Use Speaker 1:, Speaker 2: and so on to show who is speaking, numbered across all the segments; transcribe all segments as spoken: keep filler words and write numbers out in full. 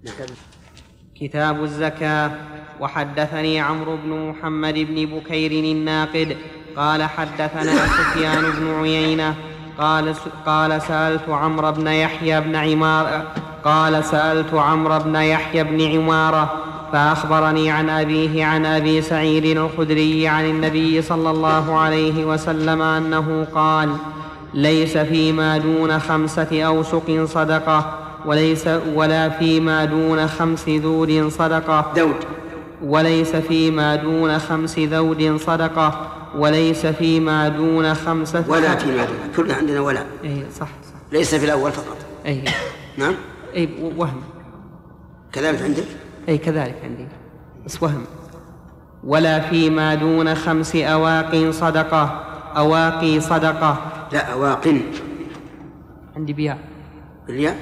Speaker 1: كتاب الزكاة. وحدثني عمرو بن محمد بن بكير الناقد قال حدثنا سفيان بن عيينة قال, قال سألت عمرو بن يحيى بن عمارة قال سألت عمرو بن يحيى بن عمارة فأخبرني عن أبيه عن أبي سعيد الخدري عن النبي صلى الله عليه وسلم أنه قال: ليس فيما دون خمسة أوسق صدقة وليس ولا فيما دون خمس ذود صدقة
Speaker 2: دود
Speaker 1: وليس فيما دون خمس ذود صدقة وليس فيما دون خمسة
Speaker 2: ولا فيما دون كلنا عندنا ولا
Speaker 1: أي صح, صح
Speaker 2: ليس في الأول فقط.
Speaker 1: أي
Speaker 2: نعم
Speaker 1: أي وهم
Speaker 2: كذلك عندك
Speaker 1: أي كذلك عندي بس وهم. ولا فيما دون خمس أواق صدقة أواقي صدقة
Speaker 2: لا أواق
Speaker 1: عندي بياء
Speaker 2: بالياء.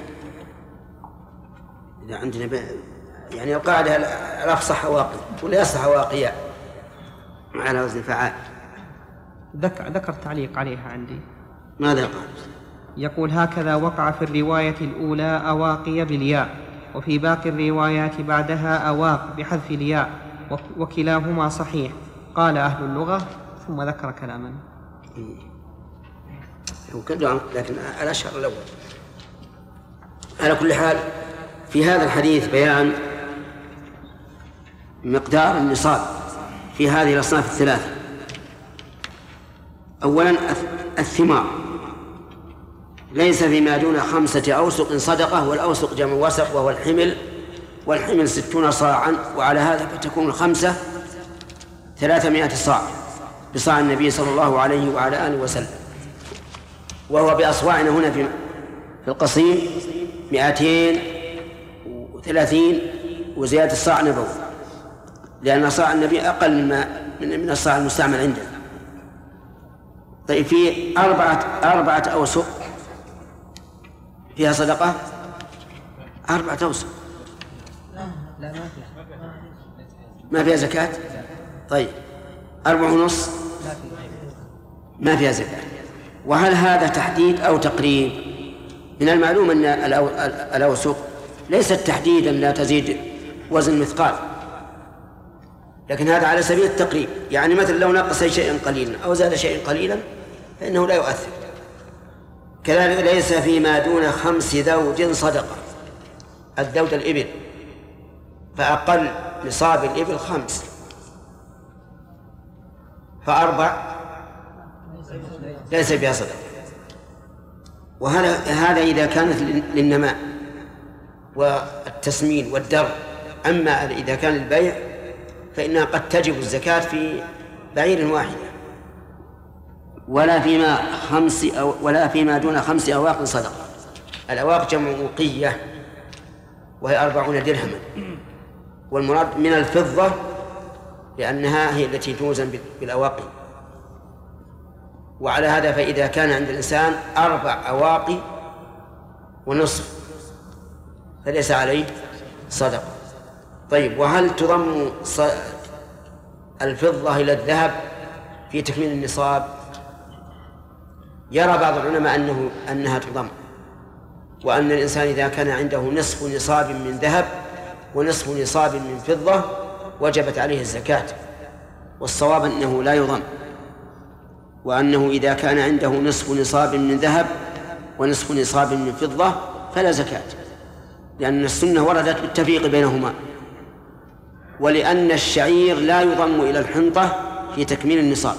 Speaker 2: إذا عندنا ب... يعني القاعدة الأفصح أواقي ولا يصح أواقيا على وزن فعال.
Speaker 1: ذكر, ذكر تعليق عليها عندي.
Speaker 2: ماذا قال؟
Speaker 1: يقول: هكذا وقع في الرواية الأولى أواقي بالياء وفي باقي الروايات بعدها أواق بحذف الياء وكلاهما صحيح. قال أهل اللغة ثم ذكر كلاما
Speaker 2: لكن الأشهر الأول. على كل حال في هذا الحديث بيان مقدار النصاب في هذه الأصناف الثلاثة. أولا الثمار ليس فيما دون خمسة أوسق صدقة، والأوسق جمع وسق وهو الحمل، والحمل ستون صاعا، وعلى هذا فتكون الخمسة ثلاثمائة صاع بصاع النبي صلى الله عليه وعلى آله وسلم، وهو بأصواعنا هنا في القصيم مئتين وثلاثين وزيادة الصاع نبوي، لأن صاع النبي أقل من الصاع المستعمل عندنا. طيب في أربعة, أربعة أوسق فيها صدقة، أربعة أوسق ما فيها زكاة. طيب أربعة ونص ما فيها زكاة. وهل هذا تحديد أو تقريب؟ من المعلوم أن الأوسق ليست تحديدا لا تزيد وزن مثقال، لكن هذا على سبيل التقريب، يعني مثل لو نقص شيئا قليلا أو زاد شيئا قليلا فإنه لا يؤثر. كذلك ليس فيما دون خمس ذود صدقة. الذود الإبل، فأقل نصاب الإبل خمس، فأربع ليس بها صدقة. وهذا هذا إذا كانت للنماء والتسمين والدر. أما إذا كان للبيع فإنها قد تجب الزكاة في بعير واحد. ولا فيما خمس أو ولا فيما دون خمس أواق صدقة. الأواق جمع وقية وهي أربعون درهما، والمراد من الفضة لأنها هي التي توزن بالأواقي. وعلى هذا فإذا كان عند الإنسان أربع أواقي ونصف فليس عليه صدقة. طيب وهل تضم الفضة إلى الذهب في تكميل النصاب؟ يرى بعض العلماء أنه أنها تضم، وأن الإنسان إذا كان عنده نصف نصاب من ذهب ونصف نصاب من فضة وجبت عليه الزكاة. والصواب أنه لا يضم، وأنه إذا كان عنده نصف نصاب من ذهب ونصف نصاب من فضة فلا زكاة، لأن السنة وردت بالتفريق بينهما، ولأن الشعير لا يضم إلى الحنطة في تكميل النصاب،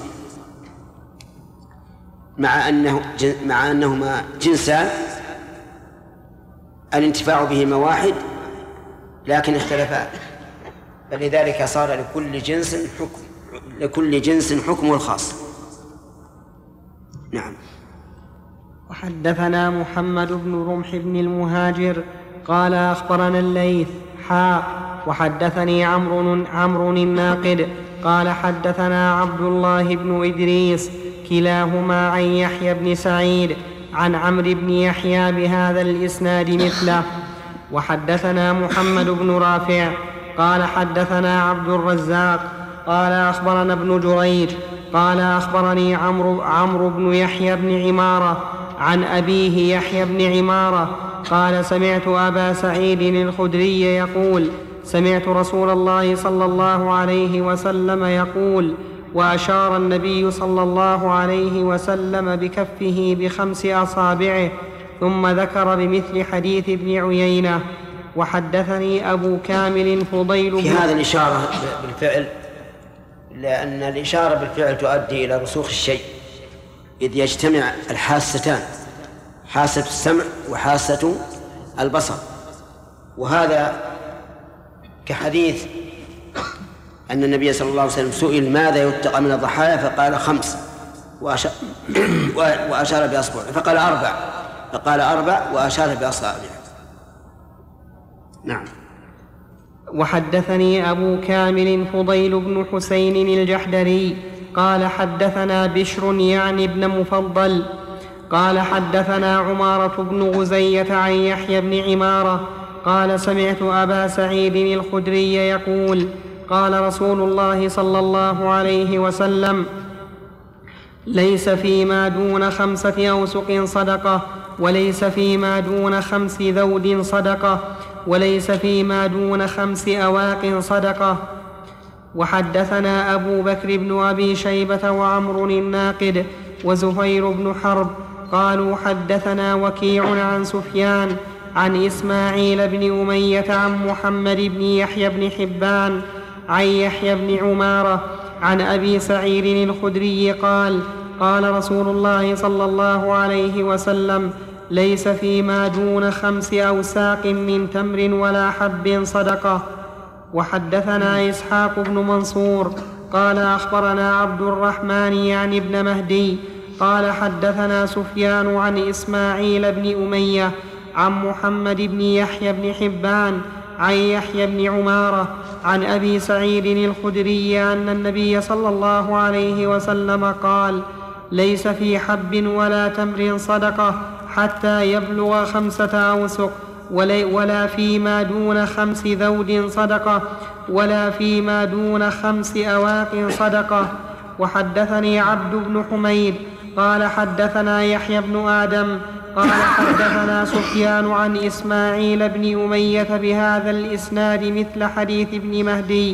Speaker 2: مع أنه مع أنهما جنسان الانتفاع بهما واحد لكن اختلفا، فلذلك صار لكل جنس حكم لكل جنس حكمه الخاص. نعم.
Speaker 1: وحدثنا محمد بن رمح بن المهاجر قال أخبرنا الليث حاء وحدثني عمرو عمرو الناقد قال حدثنا عبد الله بن إدريس كلاهما عن يحيى بن سعيد عن عمرو بن يحيى بهذا الإسناد مثله. وحدثنا محمد بن رافع قال حدثنا عبد الرزاق قال أخبرنا ابن جريج قال أخبرني عمرو عمرو بن يحيى بن عمارة عن أبيه يحيى بن عمارة قال سمعت أبا سعيد الخدري يقول سمعت رسول الله صلى الله عليه وسلم يقول وأشار النبي صلى الله عليه وسلم بكفه بخمس أصابعه ثم ذكر بمثل حديث ابن عيينة. وحدثني أبو كامل فضيل
Speaker 2: في هذا الإشارة بالفعل، لأن الإشارة بالفعل تؤدي إلى رسوخ الشيء، إذ يجتمع الحاستان، حاسة السمع وحاسة البصر. وهذا كحديث أن النبي صلى الله عليه وسلم سئل ماذا يتقى من الضحايا فقال خمس وأشار, وأشار بأصبعه، فقال أربع فقال أربع وأشار بأصابعه. نعم.
Speaker 1: وحدثني أبو كامل فضيل بن حسين الجحدري قال حدثنا بشر يعني ابن مفضل قال حدثنا عمارة بن غزية عن يحيى بن عمارة قال سمعت أبا سعيد الخدري يقول قال رسول الله صلى الله عليه وسلم ليس فيما دون خمسة أوسق صدقة، وليس فيما دون خمس ذود صدقة، وليس فيما دون خمس أواق صدقة. وحدثنا أبو بكر بن أبي شيبة وعمر الناقد وزهير بن حرب قالوا حدثنا وكيع عن سفيان عن إسماعيل بن أمية عن محمد بن يحيى بن حبان عن يحيى بن عمارة عن أبي سعيد الخدري قال قال رسول الله صلى الله عليه وسلم ليس فيما دون خمس أوساق من تمر ولا حب صدقة. وحدثنا إسحاق بن منصور قال أخبرنا عبد الرحمن يعني ابن مهدي قال حدثنا سفيان عن إسماعيل بن أمية عن محمد بن يحيى بن حبان عن يحيى بن عمارة عن أبي سعيد الخدري أن النبي صلى الله عليه وسلم قال ليس في حب ولا تمر صدقة حتى يبلغ خمسة أوسق، ولا فيما دون خمس ذود صدقة، ولا فيما دون خمس أواق صدقة. وحدثني عبد بن حميد قال حدثنا يحيى بن آدم قال حدثنا سفيان عن إسماعيل بن أمية بهذا الإسناد مثل حديث ابن مهدي.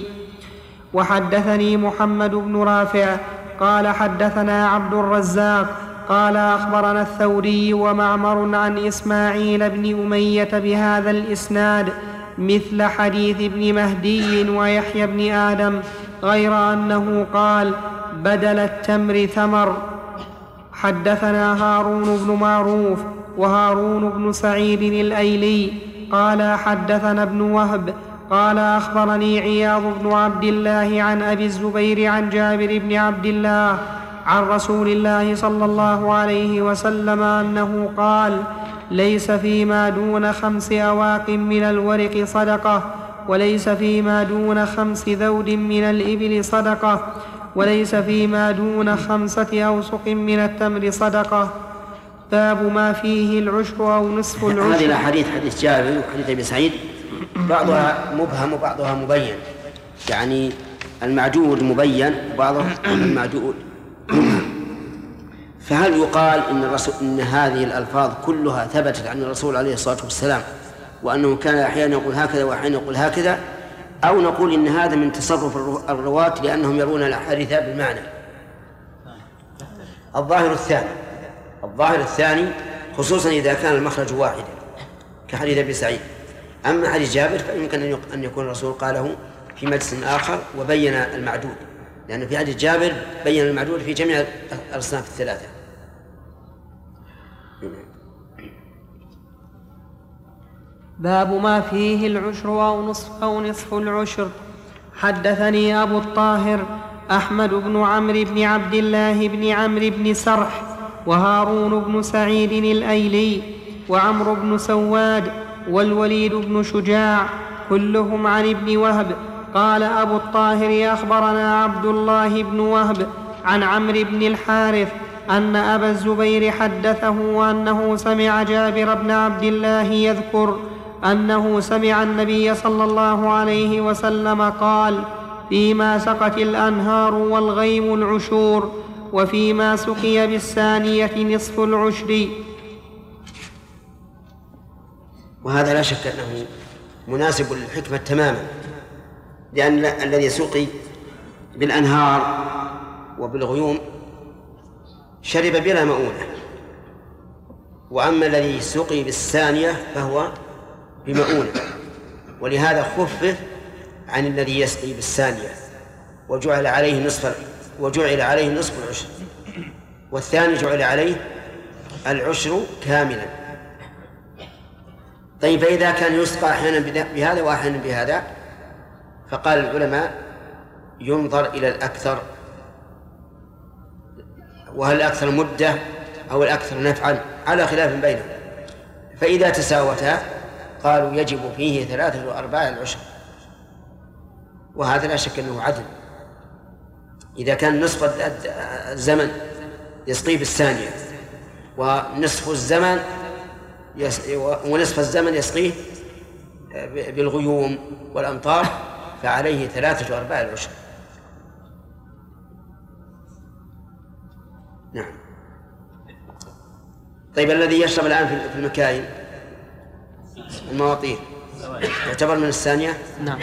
Speaker 1: وحدثني محمد بن رافع قال حدثنا عبد الرزاق قال أخبرنا الثوري ومعمر عن إسماعيل بن أمية بهذا الإسناد مثل حديث ابن مهدي ويحيى بن آدم، غير أنه قال بدل التمر ثمر. حدثنا هارون بن معروف وهارون بن سعيد الأيلي قال حدثنا ابن وهب قال أخبرني عياض بن عبد الله عن أبي الزبير عن جابر بن عبد الله عن رسول الله صلى الله عليه وسلم أنه قال ليس فيما دون خمس أواق من الورق صدقة، وليس فيما دون خمس ذود من الإبل صدقة، وليس فيما دون خمسة أوسق من التمر صدقة. باب ما فيه العشر أو نصف العشر.
Speaker 2: هذه الأحاديث حديث جابر وحديث أبي سعيد بعضها مبهم وبعضها مبين، يعني المعدود مبين وبعضها المعدود مبهم. فهل يقال إن, الرسول إن هذه الألفاظ كلها ثبتت عن الرسول عليه الصلاة والسلام وأنه كان أحيانا يقول هكذا وأحيانا يقول هكذا، أو نقول إن هذا من تصرف الرواة لأنهم يرون الأحاديث بالمعنى؟ الظاهر الثاني الظاهر الثاني خصوصا إذا كان المخرج واحدا كحديث أبي سعيد. أما حديث جابر فيمكن أن يكون الرسول قاله في مجلس آخر وبين المعدود، لأن في حديث جابر بين المعدود في جميع الأصناف الثلاثة.
Speaker 1: باب ما فيه العشر أو نصف, أو نصف العشر. حدثني أبو الطاهر أحمد بن عمرو بن عبد الله بن عمرو بن سرح وهارون بن سعيد الأيلي وعمرو بن سواد والوليد بن شجاع كلهم عن ابن وهب. قال أبو الطاهر أخبرنا عبد الله بن وهب عن عمرو بن الحارث أن أبا الزبير حدثه أنه سمع جابر بن عبد الله يذكر أنه سمع النبي صلى الله عليه وسلم قال فيما سقت الأنهار والغيم العشور، وفيما سقي بالثانية نصف العشر.
Speaker 2: وهذا لا شك أنه مناسب للحكمة تماما، لأن الذي يسقي بالأنهار وبالغيوم شرب بلا مؤونة، وأما الذي يسقي بالثانية فهو بمؤونة، ولهذا خفف عن الذي يسقي بالثانية وجعل عليه نصف وجعل عليه نصف العشر، والثاني جعل عليه العشر كاملا. طيب فإذا كان يسقى أحيانا بهذا وأحيانا بهذا، فقال العلماء ينظر إلى الأكثر، وهل الأكثر مدة أو الأكثر نفعا على خلاف بينهم، فإذا تساوتا قالوا يجب فيه ثلاثة وأرباع العشر، وهذا لا شك أنه عدل. إذا كان نصف الزمن يسقيه بالثانية ونصف الزمن ونصف الزمن يسقيه بالغيوم والأمطار فعليه ثلاثة وأرباع العشر. نعم. طيب الذي يشرب الآن في المكاين المواطير يعتبر من الثانية؟
Speaker 1: نعم.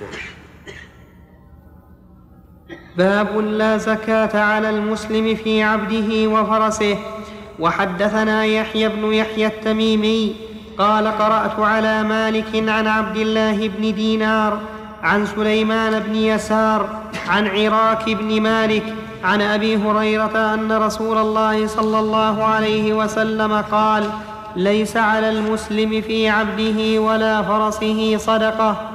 Speaker 1: باب لا زكاة على المسلم في عبده وفرسه. وحدثنا يحيى بن يحيى التميمي قال قرأت على مالك عن عبد الله بن دينار عن سليمان بن يسار عن عراك بن مالك عن أبي هريرة أن رسول الله صلى الله عليه وسلم قال: ليس على المسلم في عبده ولا فرسه صدقة.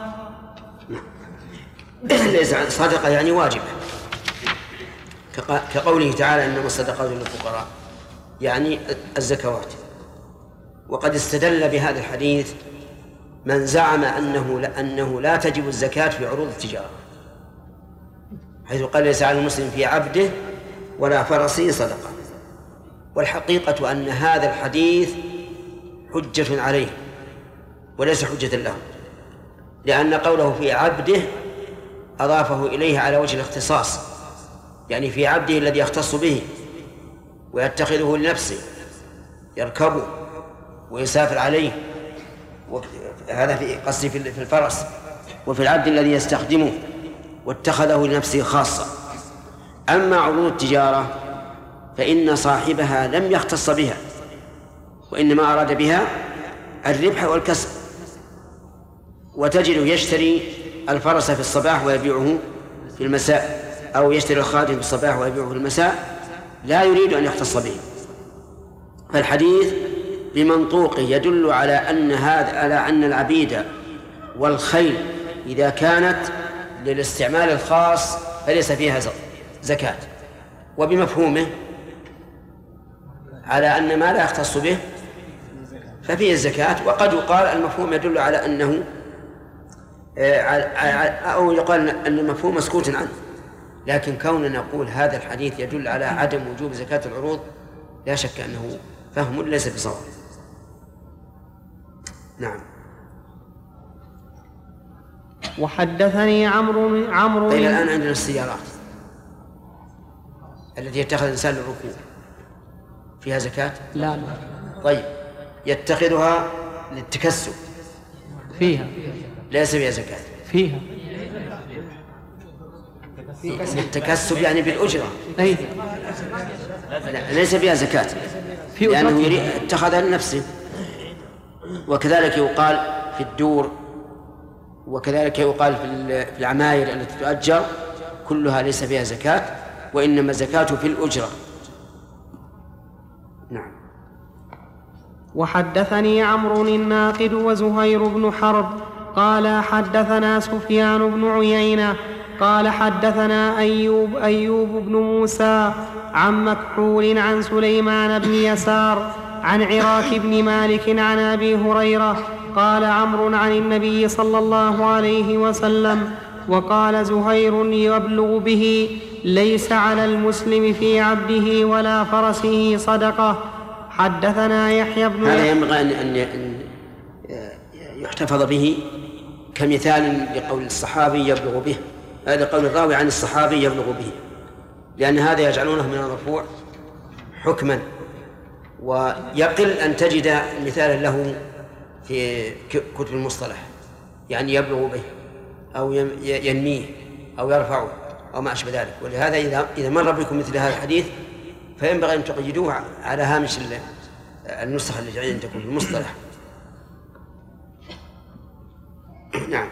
Speaker 2: ليس صدقة يعني واجبة، كقوله تعالى: إنما الصدقات للفقراء، يعني الزكوات. وقد استدل بهذا الحديث من زعم أنه لا, أنه لا تجب الزكاة في عروض التجارة، حيث قال: ليس على المسلم في عبده ولا فرسه صدقة. والحقيقة أن هذا الحديث حجة عليه وليس حجة له، لأن قوله في عبده أضافه إليه على وجه الاختصاص، يعني في عبده الذي يختص به ويتخذه لنفسه، يركبه ويسافر عليه، هذا في قصدي في الفرس، وفي العبد الذي يستخدمه واتخذه لنفسه خاصة. أما عروض التجارة فإن صاحبها لم يختص بها، وإنما أراد بها الربح والكسب، وتجده يشتري الفرس في الصباح ويبيعه في المساء، أو يشتري الخادم في الصباح ويبيعه في المساء، لا يريد أن يختص به. فالحديث بمنطوقه يدل على أن هذا على أن العبيد والخيل إذا كانت للاستعمال الخاص فليس فيها زكاة، وبمفهومه على أن ما لا يختص به ففيه الزكاة. وقد يقال المفهوم يدل على أنه أو يقال أن المفهوم مسكوت عنه، لكن كوننا نقول هذا الحديث يدل على عدم وجوب زكاة العروض لا شك أنه فهم ليس بصواب. نعم.
Speaker 1: وحدثني عمرو عمرو
Speaker 2: طيب الآن عندنا السيارات التي يتخذ الإنسان للركوب فيها زكاة؟
Speaker 1: لا لا.
Speaker 2: طيب يتخذها للتكسب
Speaker 1: فيها؟
Speaker 2: ليس فيها زكاة.
Speaker 1: فيها
Speaker 2: للتكسب يعني بالأجرة.
Speaker 1: أي
Speaker 2: لا ليس فيها زكاة، لأنه يريد اتخذها لنفسه. وكذلك يقال في الدور، وكذلك يقال في العماير التي تؤجر، كلها ليس فيها زكاة، وإنما الزكاة في الأجرة. نعم.
Speaker 1: وحدثني عمرو الناقد وزهير بن حرب قال حدثنا سفيان بن عيينة قال حدثنا أيوب أيوب بن موسى عن مكحول عن سليمان بن يسار عن عراك بن مالك عن أبي هريرة قال عمرو عن النبي صلى الله عليه وسلم. وقال زهير يبلغ به: ليس على المسلم في عبده ولا فرسه صدقة. حدثنا يحيى بن
Speaker 2: هذا ينبغي أن يحتفظ به كمثال لقول الصحابي يبلغ به، هذا قول الراوي عن الصحابي يبلغ به، لأن هذا يجعلونه من المرفوع حكما، ويقل أن تجد مثالا له في كتب المصطلح، يعني يبلغ به أو ينميه أو يرفعه أو ما أشبه ذلك. ولهذا إذا إذا مر بكم مثل هذا الحديث فينبغي أن تقيدوه على هامش النسخة التي عندكم في المصطلح. نعم.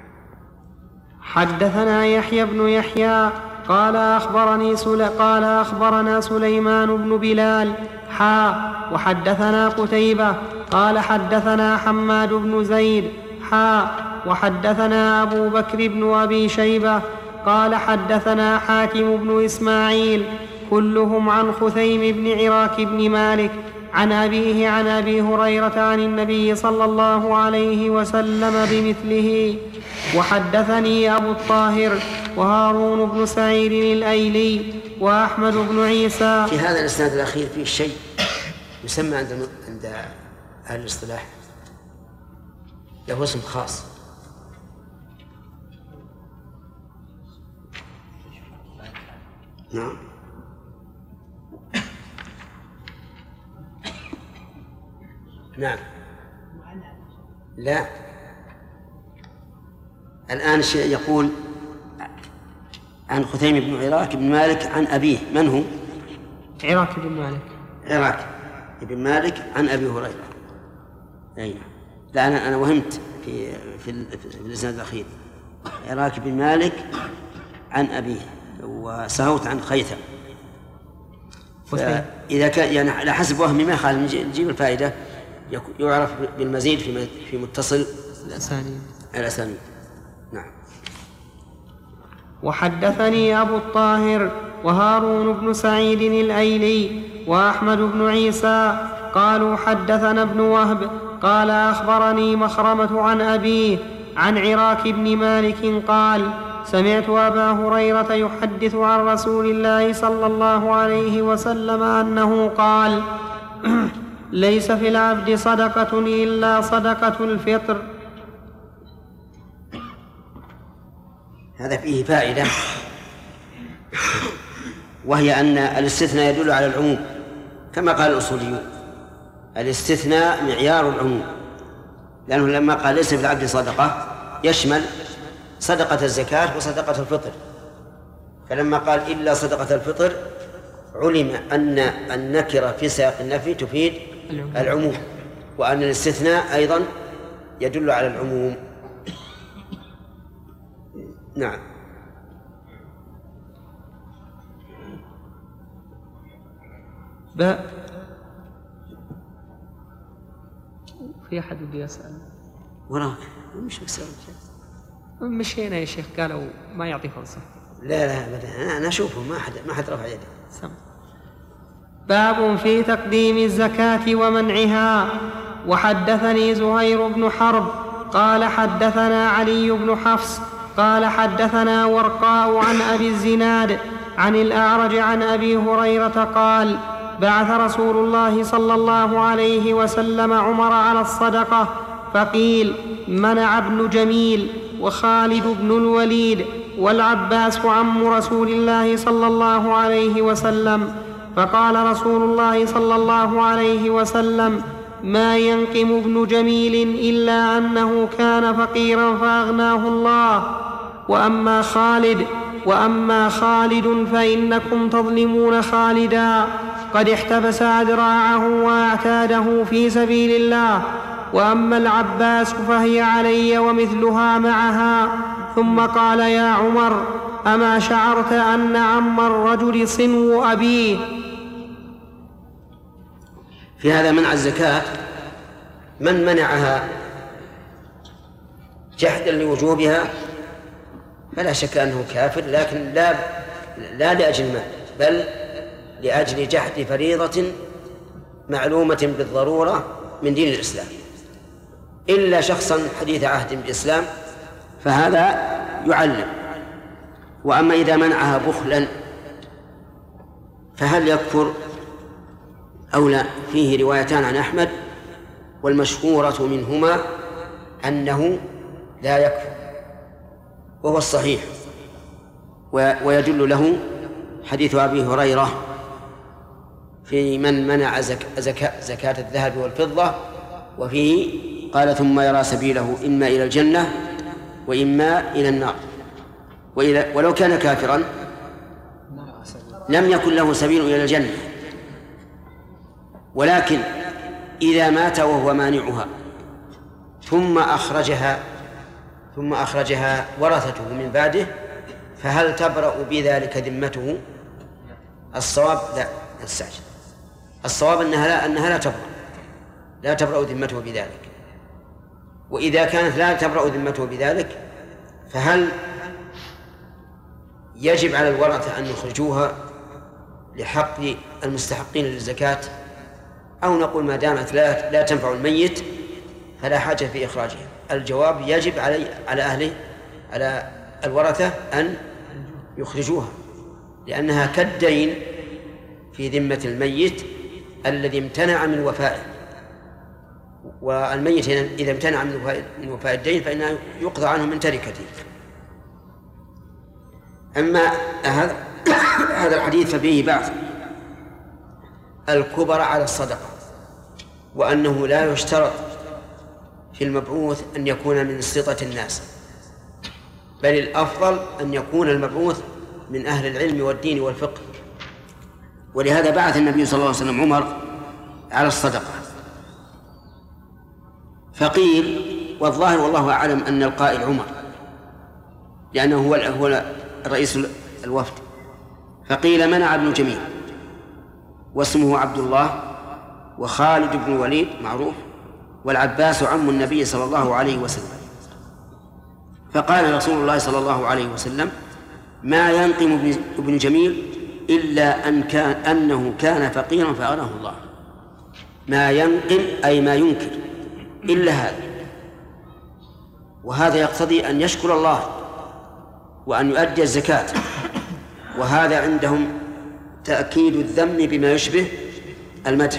Speaker 1: حدثنا يحيى بن يحيى قال أخبرني سل... قال أخبرنا سليمان بن بلال حا وحدثنا قتيبة قال حدثنا حماد بن زيد حا وحدثنا أبو بكر بن أبي شيبة قال حدثنا حاتم بن إسماعيل كلهم عن خثيم بن عراك بن مالك عن أبيه عن أبي هريرة عن النبي صلى الله عليه وسلم بمثله. وحدثني أبو الطاهر وهارون بن سعيد الأيلي وأحمد بن عيسى.
Speaker 2: في هذا الإسناد الأخير فيه شيء يسمى عند عند أهل الاصطلاح له اسم خاص. نعم. نعم. لا، الآن يقول عن خثيم بن عراك بن مالك عن أبيه. من هو؟
Speaker 1: عراك بن مالك.
Speaker 2: عراك بن مالك عن أبي هريرة. أين؟ لا، أنا أنا وهمت في في, في الإسناد الأخير. عراك بن مالك عن أبيه وسهوت عن خيثم. إذا كان يعني على حسب وهمي ما يخالف نجيب الفائدة، يعرف بالمزيد في في متصل
Speaker 1: الأسانيد.
Speaker 2: الأسانيد. نعم.
Speaker 1: وحدثني أبو الطاهر وهارون بن سعيد الأيلي وأحمد بن عيسى قالوا حدثنا ابن وهب قال أخبرني مخرمة عن أبيه عن عراك بن مالك قال سمعت أبا هريرة يحدث عن رسول الله صلى الله عليه وسلم أنه قال ليس في العبد صدقة إلا صدقة الفطر.
Speaker 2: هذا فيه فائدة، وهي أن الاستثناء يدل على العموم كما قال الأصوليون. الاستثناء معيار العموم، لأنه لما قال ليس في العبد صدقة يشمل صدقة الزكاة وصدقة الفطر، فلما قال إلا صدقة الفطر علم أن النكرة في سياق النفي تفيد العموم، وأن الاستثناء أيضا يدل على العموم. نعم.
Speaker 1: باء. في أحد بده يسأل؟
Speaker 2: وراك مش بسأل.
Speaker 1: مشينا يا شيخ، قالوا ما يعطي فرصة.
Speaker 2: لا لا أبدا، أنا أشوفه ما حد ما حد رفع يده.
Speaker 1: سم. باب في تقديم الزكاة ومنعها. وحدثني زهير بن حرب قال حدثنا علي بن حفص قال حدثنا ورقاء عن أبي الزناد عن الأعرج عن أبي هريرة قال بعث رسول الله صلى الله عليه وسلم عمر على الصدقة، فقيل منع ابن جميل وخالد بن الوليد والعباس عم رسول الله صلى الله عليه وسلم. فقال رسول الله صلى الله عليه وسلم ما ينقم ابن جميل إلا أنه كان فقيرا فأغناه الله، وأما خالد وأما خالد فإنكم تظلمون خالدا قد احتبس أذراعه وأعتاده في سبيل الله، وأما العباس فهي علي ومثلها معها. ثم قال يا عمر أما شعرت أن عم الرجل صنو أبيه؟
Speaker 2: في هذا منع الزكاة من منعها جحدا لوجوبها فلا شك أنه كافر، لكن لا لا لأجل المال بل لأجل جحد فريضة معلومة بالضرورة من دين الإسلام، إلا شخصا حديث عهد بالإسلام فهذا يعلم. وأما إذا منعها بخلا فهل يكفر أو لا؟ فيه روايتان عن أحمد، والمشهورة منهما أنه لا يكفر وهو الصحيح، ويدل له حديث أبي هريرة في من منع زكاة, زكاة الذهب والفضة، وفيه قال ثم يرى سبيله إما إلى الجنة وإما إلى النار. وإذا ولو كان كافرا لم يكن له سبيل إلى الجنة، ولكن إذا مات وهو مانعها ثم أخرجها ثم أخرجها ورثته من بعده، فهل تبرأ بذلك ذمته؟ الصواب لا نستعجل. الصواب أنها لا أنها لا تبرأ لا تبرأ ذمته بذلك. وإذا كانت لا تبرأ ذمته بذلك، فهل يجب على الورثة أن يخرجوها لحق المستحقين للزكاة، أو نقول ما دامت لا لا تنفع الميت فلا حاجة في إخراجها؟ الجواب يجب علي على أهله على الورثة أن يخرجوها، لأنها كالدين في ذمة الميت الذي امتنع من وفائه، والميت إذا امتنع من وفاء من وفاء الدين فإنه يقضى عنه من تركته. أما هذا هذا الحديث ففيه بعض الكبر على الصدقة، وأنه لا يشترط في المبعوث أن يكون من سطة الناس، بل الأفضل أن يكون المبعوث من أهل العلم والدين والفقه. ولهذا بعث النبي صلى الله عليه وسلم عمر على الصدقة. فقيل، والظاهر والله أعلم أن القائل عمر لأنه هو هو رئيس الوفد، فقيل منع ابن جميل واسمه عبد الله، وخالد بن الوليد معروف، والعباس عم النبي صلى الله عليه وسلم. فقال رسول الله صلى الله عليه وسلم: ما ينقم ابن جميل إلا أن كان أنه كان فقيرا فأغناه الله. ما ينقم أي ما ينكر إلا هذا، وهذا يقتضي أن يشكر الله وأن يؤدي الزكاة، وهذا عندهم تأكيد الذم بما يشبه المدح.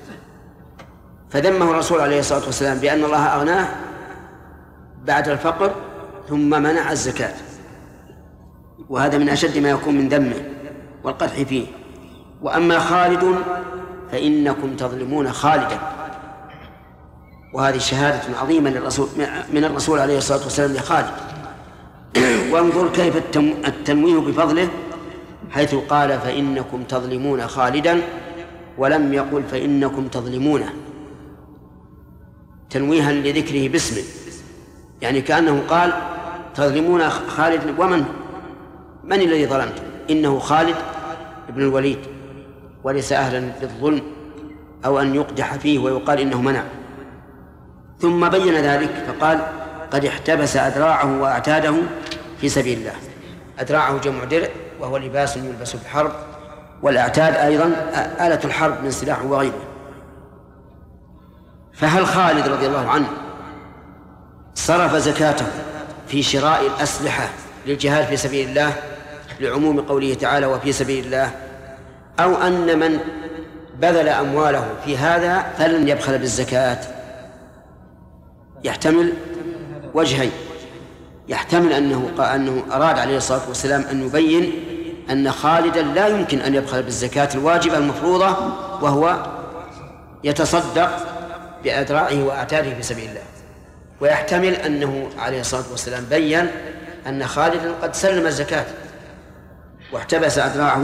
Speaker 2: فذمه الرسول عليه الصلاة والسلام بأن الله أغناه بعد الفقر ثم منع الزكاة، وهذا من أشد ما يكون من ذمه والقدح فيه. وأما خالد فإنكم تظلمون خالدا، وهذه شهادة عظيمة للرسول من الرسول عليه الصلاة والسلام لخالد. وانظر كيف التنويه بفضله، حيث قال فإنكم تظلمون خالدا ولم يقل فإنكم تظلمونه، تنويها لذكره باسمه، يعني كأنه قال تظلمون خالد، ومن من الذي ظلمته؟ إنه خالد بن الوليد، وليس أهلا للظلم أو أن يقدح فيه ويقال إنه منع. ثم بين ذلك فقال قد احتبس أدراعه وأعتاده في سبيل الله. أدراعه جمع درع، وهو لباس يلبس في الحرب، والأعتاد أيضا آلة الحرب من سلاح وغيره. فهل خالد رضي الله عنه صرف زكاته في شراء الأسلحة للجهاد في سبيل الله لعموم قوله تعالى وفي سبيل الله، أو أن من بذل أمواله في هذا فلن يبخل بالزكاة؟ يحتمل وجهين. يحتمل أنه أنه أراد عليه الصلاة والسلام أن يبين أن خالدا لا يمكن أن يبخل بالزكاة الواجبة المفروضة، وهو يتصدق بأدراعه وأعتاده في سبيل الله. ويحتمل أنه عليه الصلاة والسلام بين أن خالدا قد سلم الزكاة واحتبس أدراعه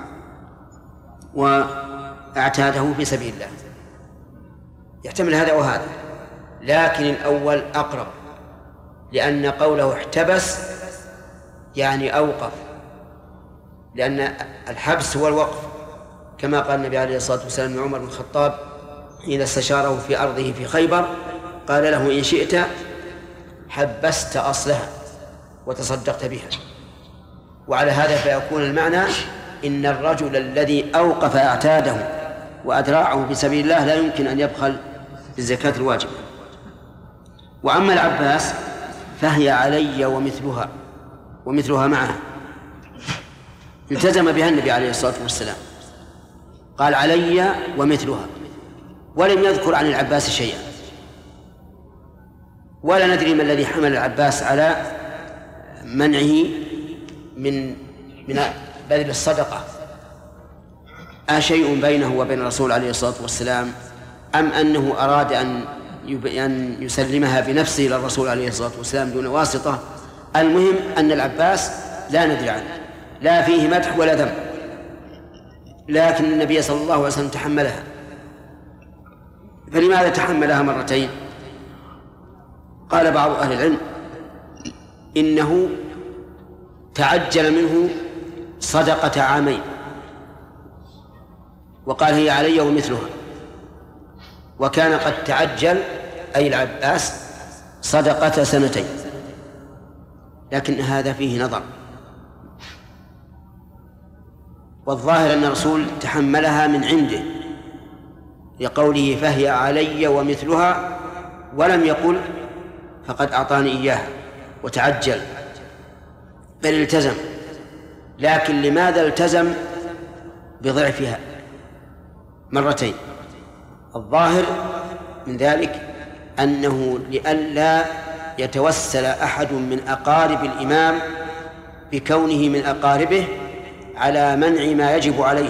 Speaker 2: وأعتاده في سبيل الله. يحتمل هذا وهذا، لكن الأول أقرب، لأن قوله احتبس يعني أوقف، لأن الحبس هو الوقف، كما قال النبي عليه الصلاة والسلام لعمر بن الخطاب حين استشاره في أرضه في خيبر، قال له إن شئت حبست أصلها وتصدقت بها. وعلى هذا فيكون المعنى إن الرجل الذي أوقف أعتاده وأدراعه في سبيل الله لا يمكن أن يبخل بالزكاة الواجبة. وأما العباس فهي علي ومثلها ومثلها معها، التزم بها النبي عليه الصلاة والسلام، قال علي ومثلها، ولم يذكر عن العباس شيئا. ولا ندري ما الذي حمل العباس على منعه من من بذل الصدقة، أشيء بينه وبين الرسول عليه الصلاة والسلام، أم أنه أراد أن أن يسلمها بنفسه إلى الرسول عليه الصلاة والسلام دون واسطة. المهم أن العباس لا ندري عنه، لا فيه مدح ولا ذم، لكن النبي صلى الله عليه وسلم تحملها. فلماذا تحملها مرتين؟ قال بعض أهل العلم إنه تعجل منه صدقة عامين، وقال هي علي ومثلها، وكان قد تعجل أي العباس صدقة سنتين، لكن هذا فيه نظر. والظاهر أن الرسول تحملها من عنده لقوله فهي علي ومثلها، ولم يقل فقد أعطاني إياها وتعجل، بل التزم. لكن لماذا التزم بضعفها مرتين؟ الظاهر من ذلك أنه لئلا يتوسل أحد من أقارب الإمام بكونه من أقاربه على منع ما يجب عليه،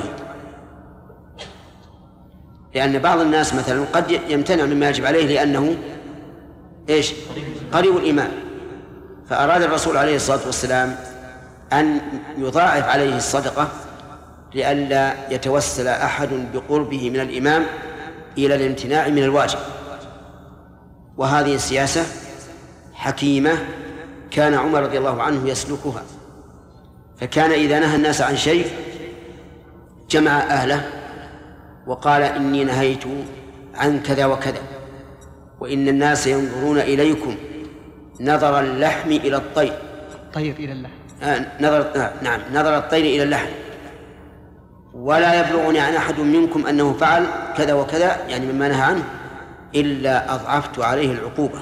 Speaker 2: لأن بعض الناس مثلا قد يمتنع مما يجب عليه لأنه إيش؟ قريب الإمام، فأراد الرسول عليه الصلاة والسلام أن يضاعف عليه الصدقة لئلا يتوسل أحد بقربه من الإمام إلى الامتناع من الواجب. وهذه السياسة حكيمة كان عمر رضي الله عنه يسلكها، فكان إذا نهى الناس عن شيء جمع أهله وقال إني نهيت عن كذا وكذا، وإن الناس ينظرون إليكم نظر اللحم إلى الطير
Speaker 1: الطير إلى اللحم
Speaker 2: آه نظر آه نعم نظر الطير إلى اللحم، ولا يبلغني عن أحد منكم أنه فعل كذا وكذا يعني مما نهى عنه إلا أضعفت عليه العقوبة.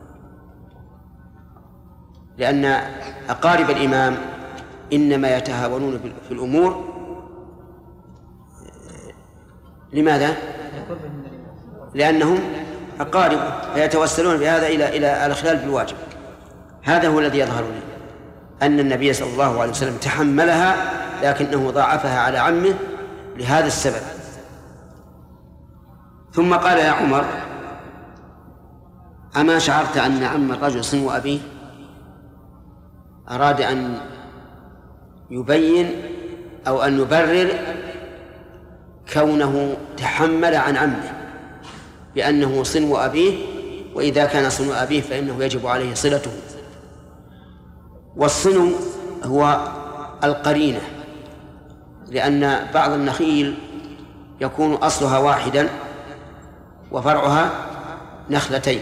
Speaker 2: لأن أقارب الإمام إنما يتهاونون في الأمور. لماذا؟ لأنهم أقارب فيتوسلون بهذا إلى إلى الإخلال بالواجب. هذا هو الذي يظهر لي أن النبي صلى الله عليه وسلم تحملها لكنه ضاعفها على عمه لهذا السبب. ثم قال يا عمر أما شعرت أن عم الرجل صنو أبيه؟ أراد أن يبين أو أن يبرر كونه تحمل عن عمه بأنه صنو أبيه، وإذا كان صنو أبيه فإنه يجب عليه صلته. والصنو هو القرينة، لأن بعض النخيل يكون أصلها واحدا وفرعها نخلتين،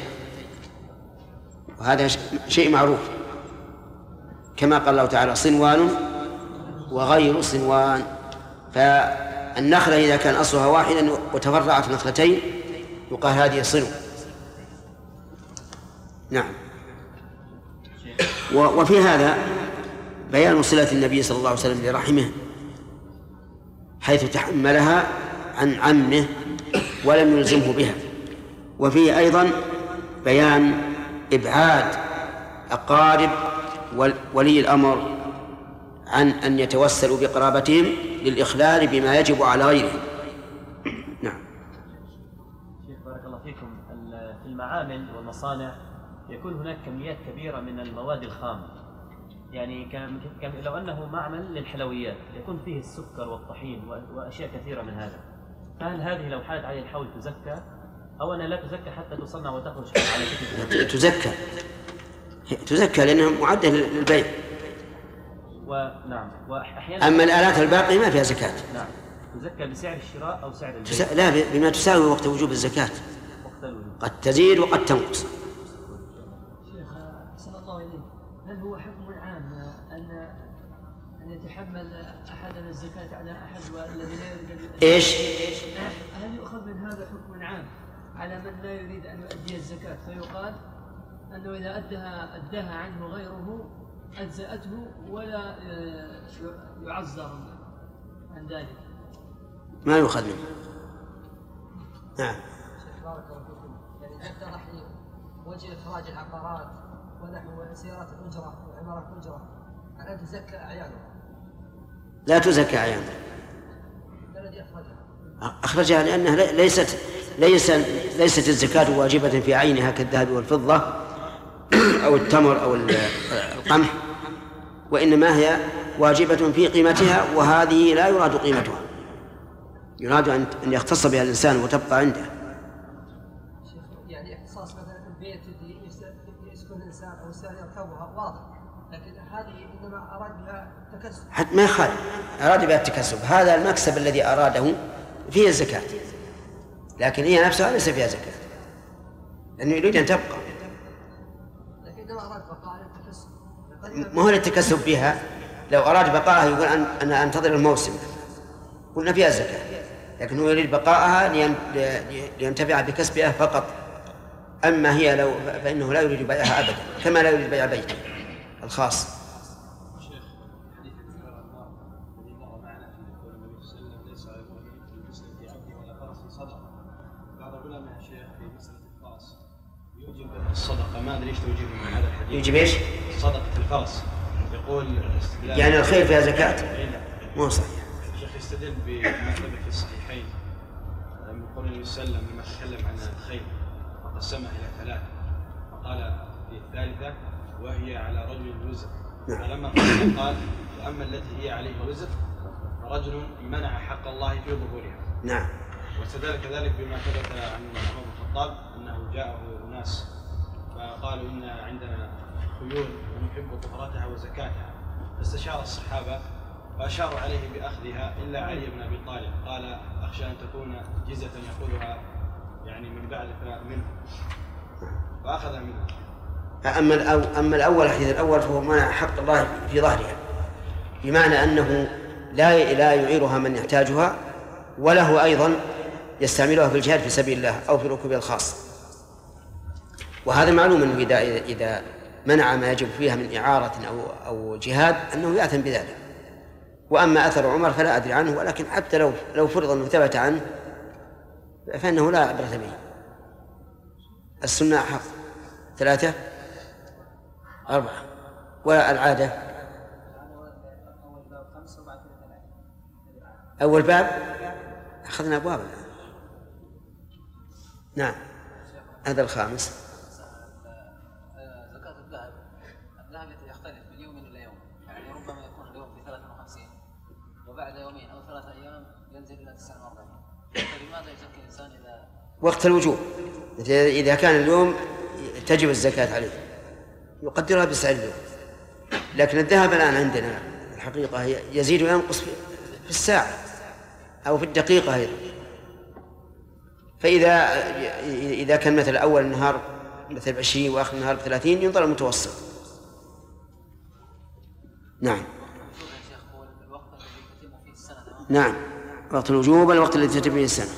Speaker 2: وهذا شيء معروف كما قال الله تعالى صنوان وغير صنوان. فالنخلة إذا كان أصلها واحدا وتفرعت نخلتين يقال هذه صنو. نعم. وفي هذا بيان صلة النبي صلى الله عليه وسلم لرحمه حيث تحملها عن عمه ولم يلزمه بها. وفيه أيضا بيان إبعاد أقارب ولي الأمر عن أن يتوسلوا بقرابتهم للإخلال بما يجب على غيرهم. نعم.
Speaker 3: شيخ بارك الله فيكم، في المعامل والمصانع يكون هناك كميات كبيرة من المواد الخام، يعني كم لو أنه معمل للحلويات يكون فيه السكر والطحين وأشياء كثيرة من هذا، فهل هذه لو حالت عليه الحول تزكى أو أنها لا تزكى حتى تصنع وتخرج على شكل؟
Speaker 2: تزكى تزكى لأنها معدة للبيع.
Speaker 3: ونعم. وأحيانا
Speaker 2: أما الآلات الباقية ما فيها زكاة.
Speaker 3: نعم. تزكى بسعر الشراء أو سعر البيع؟
Speaker 2: تس... لا بما تساوي وقت وجوب الزكاة. قد تزيد وقد تنقص.
Speaker 4: شيخ أحسن الله إليك، هل هو حكم عام أن أن يتحمل أحدنا الزكاة على أحد والذي لا يريد؟
Speaker 2: إيش؟
Speaker 4: هل يؤخذ من هذا حكم عام على من لا يريد أن يؤدي الزكاة فيقال أنه إذا أدها أداها عنه غيره أجزأته ولا يعذر عن ذلك؟
Speaker 2: ما يؤخذ منه. نعم.
Speaker 5: بارك الله فيكم، يعني حتى راح وجه إخراج العقارات ونحو سيارات الأجرة وعمارات الأجرة أن تزكى أعيانها؟
Speaker 2: لا تزكى أعيانها.
Speaker 5: الذي أخرجها؟
Speaker 2: أخرجها لأنها ليست ليس ليست الزكاة واجبة في عينها كالذهب والفضة أو التمر أو القمح، وإنما هي واجبة في قيمتها، وهذه لا يراد قيمتها، يراد أن يختص بها الإنسان وتبقى عنده.
Speaker 5: يعني اختصاص مثلا البيت الذي يسكن الإنسان أو الإنسان يركبها واضح، لكن هذه إنما أراد بها التكسب.
Speaker 2: حتى ما يخالف، أراد بها التكسب، هذا المكسب الذي أراده فيه الزكاة، لكن هي نفسها ليس فيها زكاة لأنه يريد أن تبقى.
Speaker 5: لكن إنما أراد بقاء التكسب.
Speaker 2: ما هو التكسب بها، لو أراد بقاءها يقول أن أنا أنتظر الموسم قلنا فيها زكاة، لكن هو يريد بقاءها لينتفع بكسبها فقط. أما هي لو فإنه لا يريد بيعها أبدا، كما لا يريد بيع بيته الخاص.
Speaker 6: شيخ حديث ابن عمر الذي مر معنا في قول النبي صلى الله عليه وسلم ليس على الولي في المسألة عبد ولا فرس صدقة. بعض العلماء يا شيخ في مسألة الفرس يوجب الصدقة، ما أدري ايش توجيه من هذا الحديث.
Speaker 2: يوجب ايش؟
Speaker 6: صدقة الفرس، يقول
Speaker 2: يعني الخير فيها زكاة؟ مو صحيح.
Speaker 6: الشيخ يستدل بما ثبت في الصحيحين من قول النبي صلى الله عليه وسلم لما تكلم عن الخير وقسمها إلى ثلاث، فقال في الثالثة وهي على رجل وزر، فلما قال قال وأما التي هي عليه وزر فرجل منع حق الله في ظهورها.
Speaker 2: نعم.
Speaker 6: واستدل كذلك بما ثبت عن عمر بن الخطاب أنه جاءه أناس فقالوا إن عندنا خيول ونحب طهرتها وزكاتها، فاستشار الصحابة فأشاروا عليه بأخذها إلا علي بن أبي طالب، قال أخشى أن تكون جزة يأخذها يعني من بعد منه، فأخذها منه.
Speaker 2: أما الأول أما الأول الحديث الأول فهو منع حق الله في ظهرها، بمعنى أنه لا لا يعيرها من يحتاجها، وله أيضا يستعملها في الجهاد في سبيل الله أو في ركوبها الخاص. وهذا معلوم أنه إذا إذا منع ما يجب فيها من إعارة أو أو جهاد أنه يأثم بذلك. وأما أثر عمر فلا أدري عنه، ولكن حتى لو لو فرض أنه ثبت عنه فإنه لا عبرة به. السنة حق ثلاثة أربعة والعادة أول باب أخذنا أبواب الآن. نعم هذا الخامس.
Speaker 5: زكاة الذهب، الذهب يختلف من يوم إلى يوم، يعني ربما يكون اليوم ب ثلاثة وخمسين وبعد يومين أو ثلاثة أيام ينزل إلى تسعة وأربعين، فلماذا يزكي الإنسان إذا
Speaker 2: وقت الوجوب؟ إذا كان اليوم تجب الزكاة عليه يقدرها بسعر اليوم، لكن الذهب الآن عندنا الحقيقة يزيد وينقص في الساعة أو في الدقيقة أيضا. فإذا إذا كان مثل أول النهار مثل بعشرين وآخر النهار بثلاثين ينظر المتوسط. نعم. نعم وقت الوجوب الوقت الذي تتم فيه السنة.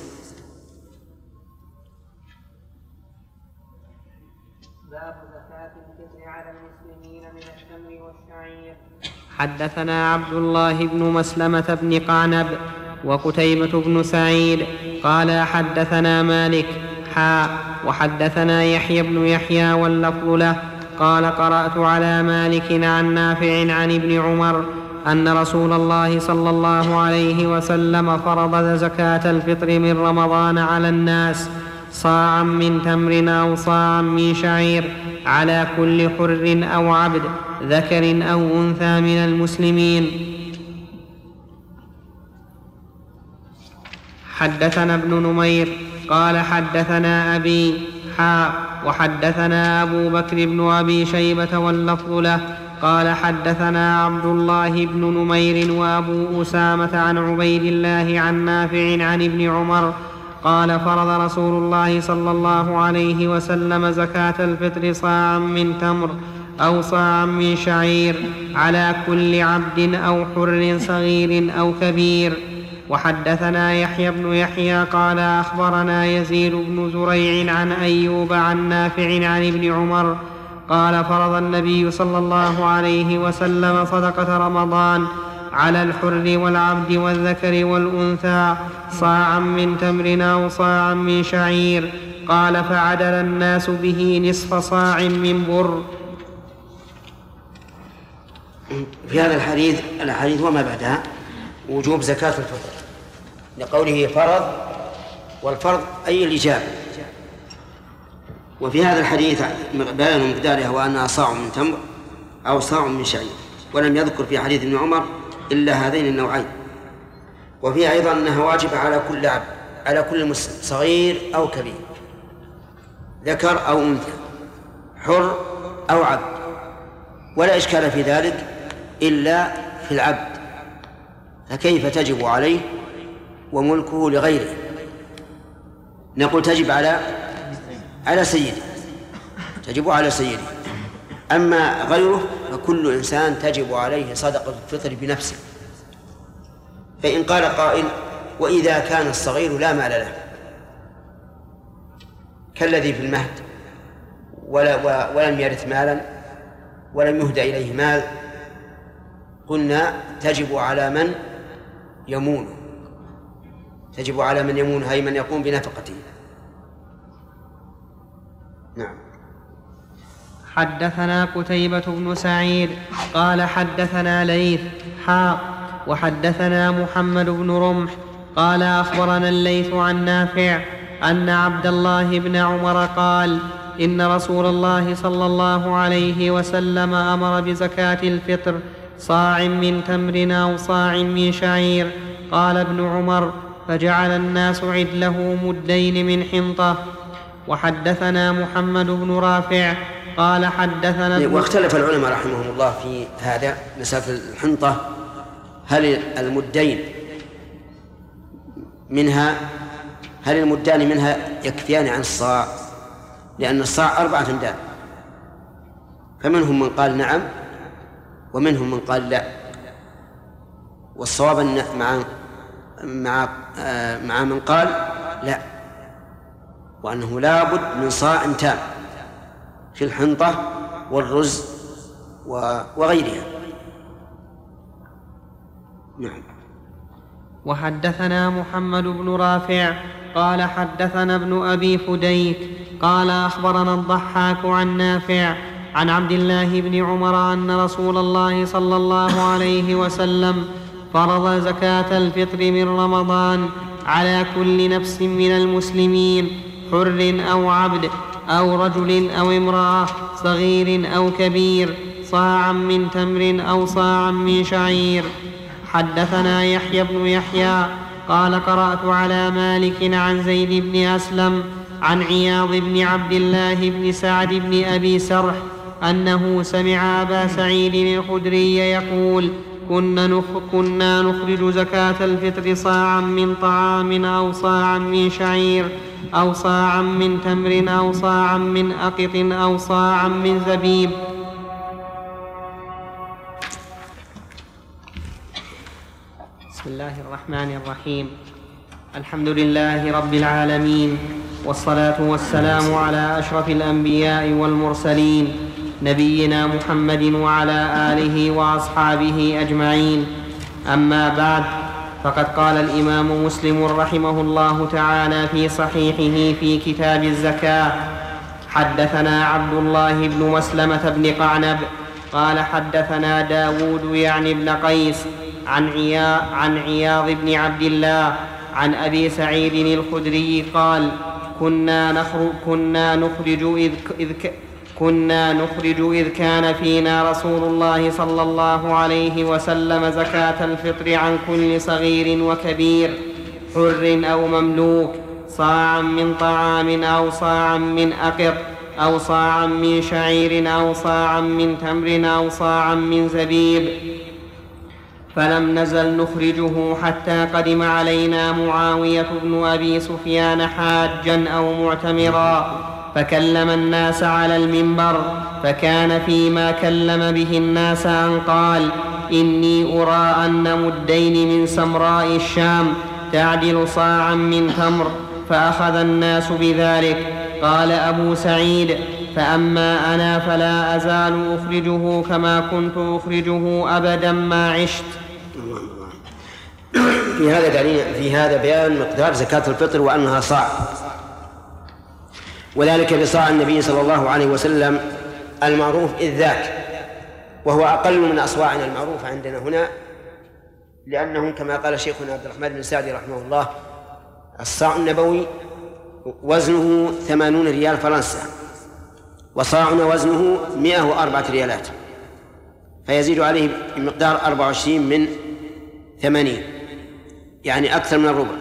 Speaker 1: باب زكاة الفطر على المسلمين من التمر والشعير. حدثنا عبد الله بن مسلمة بن قعنب وقتيبة بن سعيد قال حدثنا مالك حاء وحدثنا يحيى بن يحيى واللفظ له قال قرأت على مالك عن نافع عن ابن عمر أن رسول الله صلى الله عليه وسلم فرض زكاة الفطر من رمضان على الناس صاعا من تمر أو صاعا من شعير على كل حر أو عبد ذكر أو أنثى من المسلمين. حدثنا ابن نمير قال حدثنا أبي حاء وحدثنا أبو بكر بن أبي شيبة واللفظ له قال حدثنا عبد الله بن نمير وأبو أسامة عن عبيد الله عن نافع عن ابن عمر قال فرض رسول الله صلى الله عليه وسلم زكاة الفطر صاعا من تمر أو صاعا من شعير على كل عبد أو حر صغير أو كبير. وحدثنا يحيى بن يحيى قال أخبرنا يزيد بن زريع عن أيوب عن نافع عن ابن عمر قال فرض النبي صلى الله عليه وسلم صدقة رمضان على الحر والعبد والذكر والأنثى صاعا من تمر أو صاعا من شعير قال فعدل الناس به نصف صاع من بر.
Speaker 2: في هذا الحديث الحديث وما بعدها وجوب زكاة الفطر لقوله فرض والفرض أي الإجابة. وفي هذا الحديث بيان مقدارها وأنها صاع من تمر أو صاع من شعير، ولم يذكر في حديث ابن عمر إلا هذين النوعين. وفي أيضا أنها واجبة على كل عبد، على كل مسلم صغير أو كبير، ذكر أو أنثى، حر أو عبد، ولا إشكال في ذلك إلا في العبد، فكيف تجب عليه وملكه لغيره؟ نقول تجب على على سيده، تجب على سيده. أما غيره فكل إنسان تجب عليه صدقة الفطر بنفسه. فإن قال قائل: وإذا كان الصغير لا مال له كالذي في المهد ولا ولم يرث مالا ولم يهدى إليه مال، قلنا تجب على من يمون، تجب على من يمون، هي من يقوم بنفقته. نعم.
Speaker 1: حدثنا قتيبة بن سعيد قال حدثنا ليث حاء وحدثنا محمد بن رمح قال أخبرنا الليث عن نافع أن عبد الله بن عمر قال: إن رسول الله صلى الله عليه وسلم أمر بزكاة الفطر صاع من تمر أو صاع من شعير. قال ابن عمر: فجعل الناس عدله مدين من حنطة. وحدثنا محمد بن رافع قال حدثنا.
Speaker 2: واختلف العلماء رحمهم الله في هذا مسألة الحنطة، هل المدين منها هل المدان منها يكفيان عن الصاع؟ لأن الصاع أربعة أمداد، فمنهم من قال نعم ومنهم من قال لا. والصواب أن مع مع مع من قال لا، وأنه لا بد من صاع تام في الحنطة والرز وغيرها. نعم.
Speaker 1: وحدثنا محمد بن رافع قال حدثنا ابن أبي فديك قال أخبرنا الضحاك عن نافع عن عبد الله بن عمر أن رسول الله صلى الله عليه وسلم فرض زكاة الفطر من رمضان على كل نفس من المسلمين، حر أو عبد أو رجل أو امرأة، صغير أو كبير، صاعا من تمر أو صاعا من شعير. حدثنا يحيى بن يحيى قال قرأت على مالك عن زيد بن أسلم عن عياض بن عبد الله بن سعد بن أبي سرح أنه سمع أبا سعيد الخدري يقول: كنا, نخ كنا نخرج زكاة الفطر صاعا من طعام أو صاعا من شعير أو صاعا من تمر أو صاعا من أقط أو صاعا من زبيب. بسم الله الرحمن الرحيم. الحمد لله رب العالمين، والصلاة والسلام على أشرف الأنبياء والمرسلين، نبينا محمد وعلى آله وأصحابه أجمعين. أما بعد، فقد قال الإمام مسلم رحمه الله تعالى في صحيحه في كتاب الزكاة: حدثنا عبد الله بن مسلمة بن قعنب قال حدثنا داود يعني بن قيس عن عياض, عن عياض بن عبد الله عن أبي سعيد الخدري قال: كنا نخرج, كنا نخرج إذ, إذ كنا نخرج إذ كان فينا رسول الله صلى الله عليه وسلم زكاة الفطر عن كل صغير وكبير، حر أو مملوك، صاعا من طعام أو صاعا من أقط أو صاعا من شعير أو صاعا من تمر أو صاعا من زبيب. فلم نزل نخرجه حتى قدم علينا معاوية بن أبي سفيان حاجا أو معتمرا، فكلم الناس على المنبر، فكان فيما كلم به الناس أن قال: إني أرى أن مدين من سمراء الشام تعدل صاعا من تمر، فأخذ الناس بذلك. قال أبو سعيد: فأما أنا فلا أزال أخرجه كما كنت أخرجه أبدا ما عشت.
Speaker 2: في هذا دليل في هذا بيان مقدار زكاة الفطر وأنها صاع، وذلك بصاع النبي صلى الله عليه وسلم المعروف إذ ذاك، وهو أقل من أصواعنا المعروفة عندنا هنا، لأنهم كما قال شيخنا عبد الرحمن بن سعدي رحمه الله: الصاع النبوي وزنه ثمانون ريال فرنسا، وصاعنا وزنه مئة وأربعة ريالات، فيزيد عليه بمقدار أربعة وعشرين من ثمانين، يعني أكثر من الربع.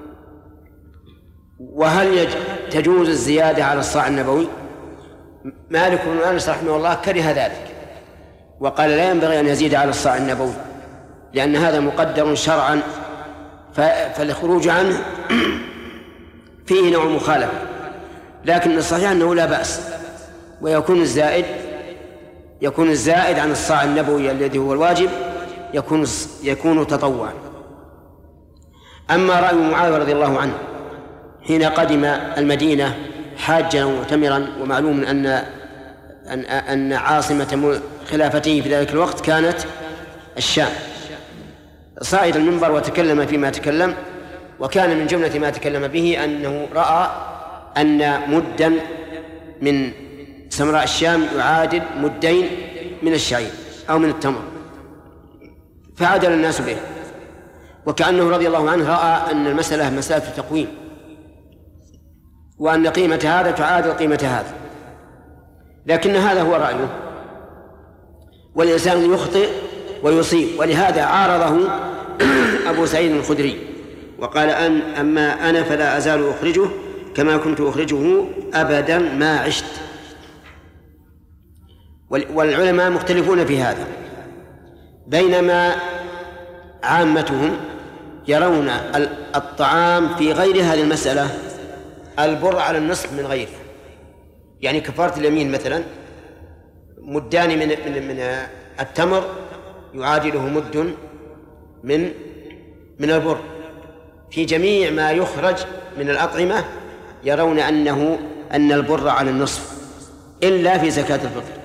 Speaker 2: وهل تجوز الزيادة على الصاع النبوي؟ مالك بن أنس رحمه الله كره ذلك وقال لا ينبغي أن يزيد على الصاع النبوي، لأن هذا مقدر شرعا، فالخروج عنه فيه نوع مخالفة. لكن الصحيح أنه لا بأس، ويكون الزائد يكون الزائد عن الصاع النبوي الذي هو الواجب يكون يكون تطوعا. أما رأي معاوية رضي الله عنه حين قدم المدينة حاجا ومعتمرا، ومعلوم أن أن أن عاصمة خلافته في ذلك الوقت كانت الشام، صعد المنبر وتكلم فيما تكلم، وكان من جملة ما تكلم به أنه رأى أن مدا من سمراء الشام يعادل مدين من الشعير أو من التمر، فعدل الناس به، وكأنه رضي الله عنه رأى أن المسألة مسألة تقويم، وأن قيمة هذا تعادل قيمة هذا. لكن هذا هو رأيه، والإنسان يخطئ ويصيب، ولهذا عارضه أبو سعيد الخدري وقال أن أما أنا فلا أزال أخرجه كما كنت أخرجه أبدا ما عشت. والعلماء مختلفون في هذا، بينما عامتهم يرون الطعام في غير هذه المسألة البر على النصف من غيره، يعني كفارة اليمين مثلا مدان من من من التمر يعادله مد من من البر. في جميع ما يخرج من الأطعمة يرون أنه أن البر على النصف إلا في زكاة الفطر.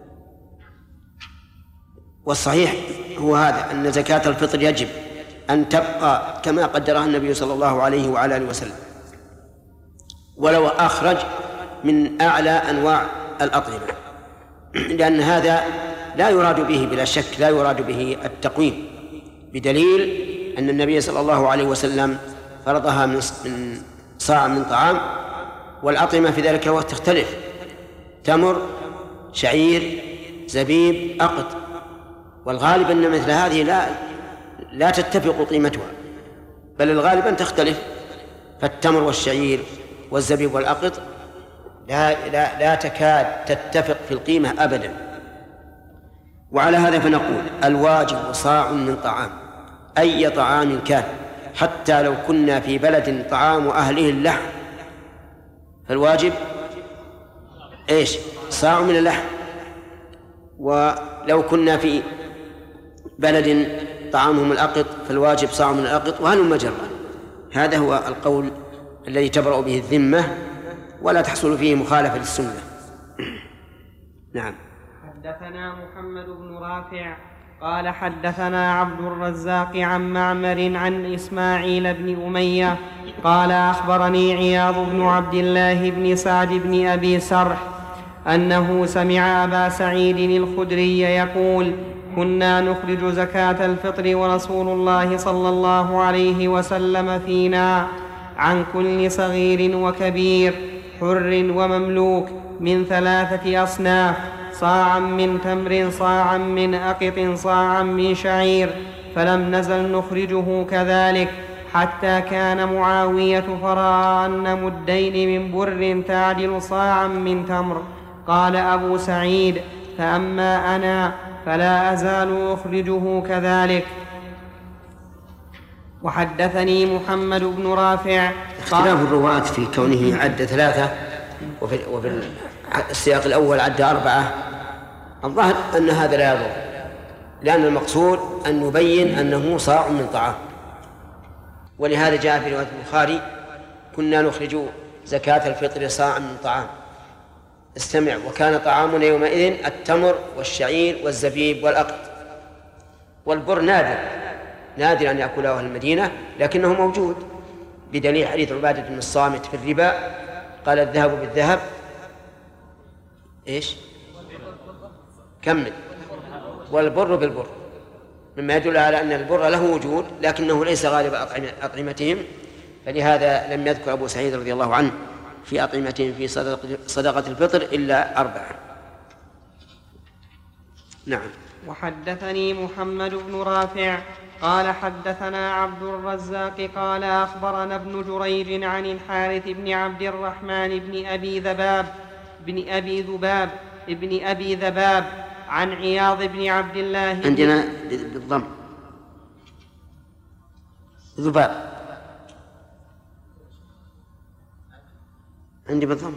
Speaker 2: والصحيح هو هذا، أن زكاة الفطر يجب أن تبقى كما قدرها النبي صلى الله عليه وعلى آله وسلم، ولو أخرج من أعلى أنواع الأطعمة، لأن هذا لا يراد به بلا شك لا يراد به التقويم، بدليل أن النبي صلى الله عليه وسلم فرضها من صاع من طعام، والأطعمة في ذلك الوقت تختلف، تمر، شعير، زبيب، أقط، والغالب أن مثل هذه لا لا تتفق قيمتها، بل الغالب أن تختلف، فالتمر والشعير والزبيب والأقط لا, لا, لا تكاد تتفق في القيمة أبدا. وعلى هذا فنقول الواجب صاع من طعام، أي طعام كان، حتى لو كنا في بلد طعام أهله اللحم فالواجب إيش؟ صاع من اللحم. ولو كنا في بلد طعامهم الأقط فالواجب صاع من الأقط، وهل مجرى. هذا هو القول الذي تبرأ به الذمة ولا تحصل فيه مخالفة للسنة. نعم.
Speaker 1: حدثنا محمد بن رافع قال حدثنا عبد الرزاق عن معمر عن إسماعيل بن أمية قال أخبرني عياض بن عبد الله بن سعد بن أبي سرح أنه سمع أبا سعيد الخدري يقول كنا نخرج زكاة الفطر ورسول الله صلى الله عليه وسلم فينا عن كل صغير وكبير حر ومملوك من ثلاثة أصناف، صاعا من تمر، صاعا من أقط، صاعا من شعير، فلم نزل نخرجه كذلك حتى كان معاوية فرأى أن مدين من بر تعدل صاعا من تمر. قال أبو سعيد فأما أنا فلا أزال أخرجه كذلك. وحدثني محمد بن رافع
Speaker 2: اختلاف الرواة في كونه عد ثلاثة وفي, وفي السياق الأول عد أربعة، الظاهر أن هذا لا يضر، لأن المقصود أن يبين أنه صاع من طعام. ولهذا جاء في رواية البخاري كنا نخرج زكاة الفطر صاع من طعام. استمع، وكان طعامنا يومئذ التمر والشعير والزبيب والأقط، والبر نادر نادر أن يأكله أهل المدينة، لكنه موجود، بدليل حديث عبادة بن الصامت في الربا قال الذهب بالذهب إيش كمل والبر بالبر، مما يدل على أن البر له وجود لكنه ليس غالب أطعمتهم، فلهذا لم يذكر أبو سعيد رضي الله عنه في أطعمتهم في صدقة الفطر إلا أربعة. نعم.
Speaker 1: وحدثني محمد بن رافع قال حدثنا عبد الرزاق قال أخبرنا ابن جريج عن الحارث بن عبد الرحمن بن أبي ذباب بن أبي ذباب ابن أبي ذباب عن عياض بن عبد الله
Speaker 2: عندنا بالضم ذباب، عندي بالضم.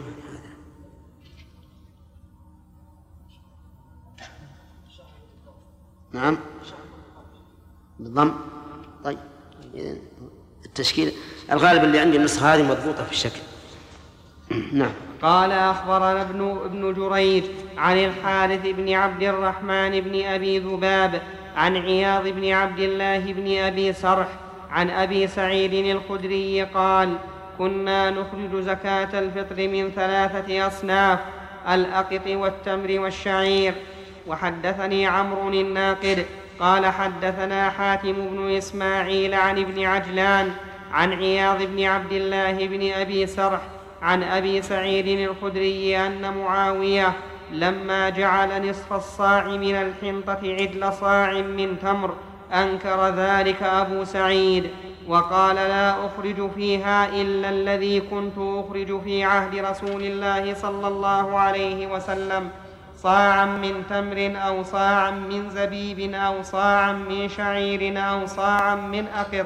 Speaker 2: نعم بالضم. طيب التشكيل الغالب اللي عندي النسخة هذه مضبوطة في الشكل. نعم.
Speaker 1: قال أخبرنا ابن, ابن جريج عن الحارث بن عبد الرحمن بن أبي ذباب عن عياض بن عبد الله بن أبي سرح عن أبي سعيد الخدري قال كنا نخرج زكاة الفطر من ثلاثة أصناف الأقط والتمر والشعير. وحدثني عمرو الناقد قال حدثنا حاتم بن إسماعيل عن ابن عجلان عن عياض بن عبد الله بن أبي سرح عن أبي سعيد الخدري أن معاوية لما جعل نصف الصاع من الحنطة عدل صاع من تمر أنكر ذلك أبو سعيد وقال لا أخرج فيها إلا الذي كنت أخرج في عهد رسول الله صلى الله عليه وسلم صاعا من تمر أو صاعا من زبيب أو صاعا من شعير أو صاعا من أقط.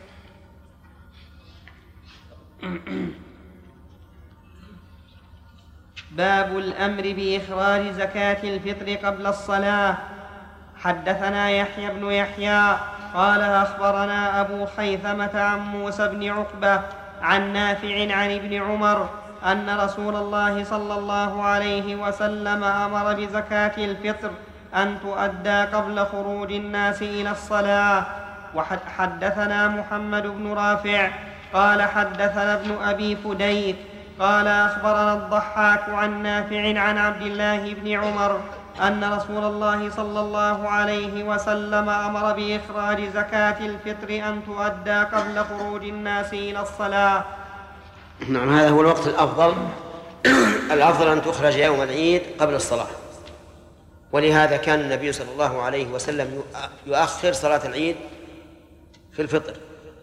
Speaker 1: باب الأمر بإخراج زكاة الفطر قبل الصلاة. حدثنا يحيى بن يحيى قال أخبرنا أبو خيثمة عن موسى بن عقبة عن نافع عن ابن عمر أن رسول الله صلى الله عليه وسلم أمر بزكاة الفطر أن تؤدى قبل خروج الناس إلى الصلاة. وحدثنا محمد بن رافع قال حدثنا ابن أبي فديك قال أخبرنا الضحاك عن نافع عن عبد الله بن عمر أن رسول الله صلى الله عليه وسلم أمر بإخراج زكاة الفطر أن تؤدى قبل خروج الناس إلى الصلاة.
Speaker 2: نعم، هذا هو الوقت الأفضل. الأفضل أن تخرج يوم العيد قبل الصلاة، ولهذا كان النبي صلى الله عليه وسلم يؤخر صلاة العيد في الفطر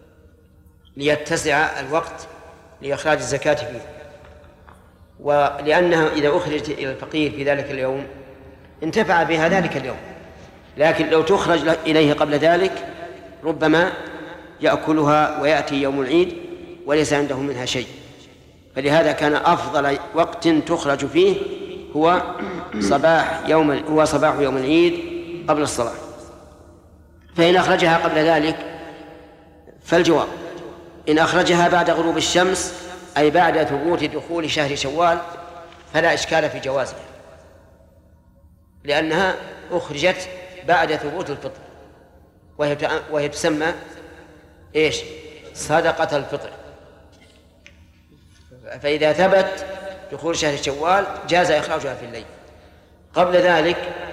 Speaker 2: ليتسع الوقت لإخراج الزكاة فيه، ولأنها إذا أخرجت إلى الفقير في ذلك اليوم انتفع بها ذلك اليوم، لكن لو تخرج إليه قبل ذلك ربما يأكلها ويأتي يوم العيد وليس عنده منها شيء. فلهذا كان أفضل وقت تخرج فيه هو صباح يوم هو صباح يوم العيد قبل الصلاة. فإن أخرجها قبل ذلك فالجواب إن أخرجها بعد غروب الشمس أي بعد ثبوت دخول شهر شوال فلا إشكال في جوازها، لأنها أخرجت بعد ثبوت الفطر، وهي تسمى إيش؟ صدقة الفطر. فإذا ثبت دخول شهر شوال جاز إخراجها في الليل. قبل ذلك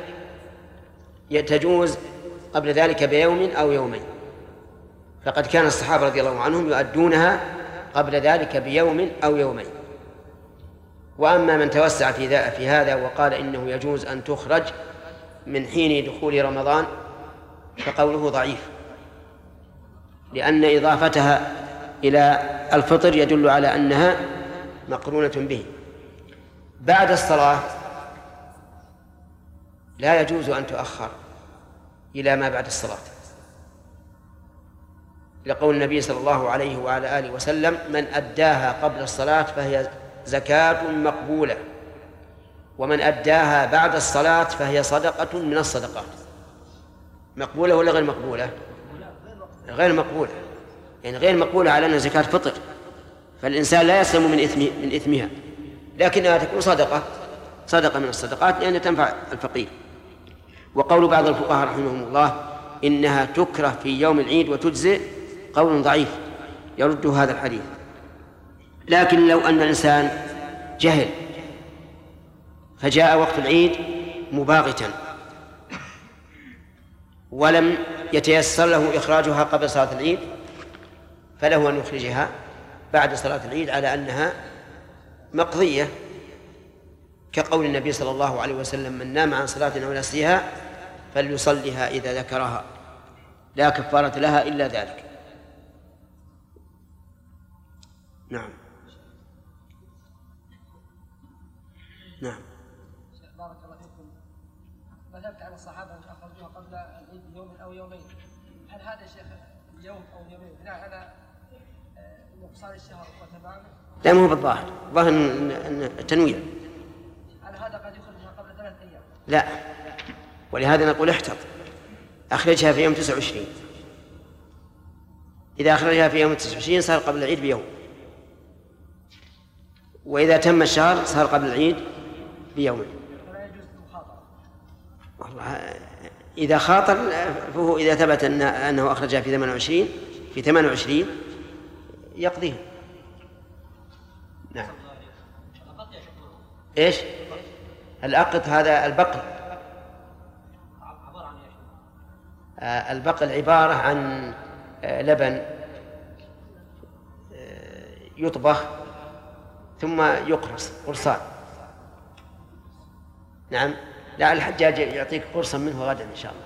Speaker 2: تجوز قبل ذلك بيوم أو يومين، فقد كان الصحابة رضي الله عنهم يؤدونها قبل ذلك بيوم أو يومين. وأما من توسع في, في هذا وقال إنه يجوز أن تخرج من حين دخول رمضان فقوله ضعيف، لأن إضافتها إلى الفطر يدل على أنها مقرونة به. بعد الصلاة لا يجوز أن تؤخر إلى ما بعد الصلاة، لقول النبي صلى الله عليه وعلى آله وسلم من أداها قبل الصلاة فهي زكاة مقبولة، ومن أداها بعد الصلاة فهي صدقة من الصدقات. مقبولة ولا غير مقبولة؟ غير مقبولة، يعني غير مقبولة على أنها زكاة فطر، فالإنسان لا يسلم من إثم من إثمها، لكنها تكون صدقة صدقة من الصدقات لأنها تنفع الفقير. وقول بعض الفقهاء رحمهم الله إنها تكره في يوم العيد وتجزئ قول ضعيف يرد هذا الحديث. لكن لو أن الإنسان جهل فجاء وقت العيد مباغتا ولم يتيسر له إخراجها قبل صلاة العيد فله أن يخرجها بعد صلاة العيد على أنها مقضية، كقول النبي صلى الله عليه وسلم: من نام عن صلاة أو نسيها فليصلها إذا ذكرها، لا كفارة لها إلا ذلك. نعم نعم.
Speaker 7: بارك الله فيكم. مذهبت على الصحابة أن أخرجوها قبل العيد بيوم أو يومين، هل هذا يا شيخ اليوم أو يومين بناء على نقصان الشهر وتمامه؟
Speaker 2: لا، مو بالظاهر، ظاهر أن التنويع.
Speaker 7: على هذا قد يخرجها قبل ثلاث أيام.
Speaker 2: لا، ولهذا نقول احتط، أخرجها في يوم تسعة وعشرين. إذا أخرجها في يوم تسعة وعشرين صار قبل العيد بيوم، وإذا تم الشهر صار قبل العيد بيوم.
Speaker 7: ولا يجوز المخاطرة.
Speaker 2: والله إذا خاطر فهو إذا ثبت أن أنه أخرجها في ثمانية وعشرين في ثمانية وعشرين يقضيها. نعم. إيش؟ الأقط هذا البقل. آه البقل عبارة عن آه لبن آه يطبخ ثم يقرص قرصان. نعم. لا، الحجاج يعطيك قرصا منه غدا إن شاء الله.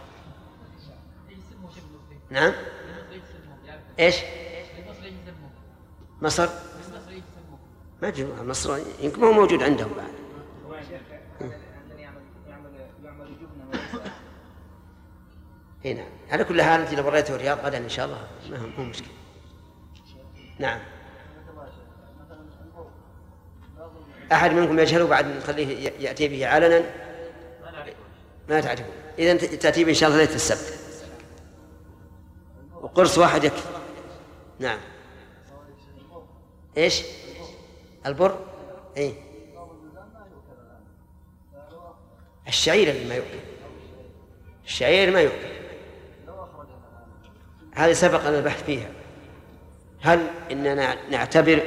Speaker 2: نعم. إيش؟ مصر؟ ما أدري، مصر يمكن هو موجود عندهم بعد. إيه نعم. على كل حال أنت لو وريته الرياض غدا إن شاء الله ما هو مشكلة. نعم. أحد منكم يجهله بعد نخليه يأتي به علنا؟ ما تعرفون. إذن تأتي به إن شاء الله ليلة السبت، وقرص واحد يكفي. نعم. إيش؟ البر؟ إيه؟ الشعير اللي ما يؤكل، الشعير ما يؤكل. هذه سبق أن البحث فيها. هل إننا نعتبر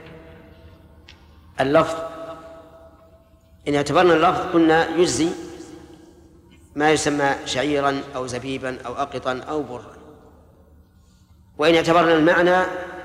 Speaker 2: اللفظ، إن اعتبرنا اللفظ قلنا يجزي ما يسمى شعيرا أو زبيبا أو أقطا أو برا، وإن اعتبرنا المعنى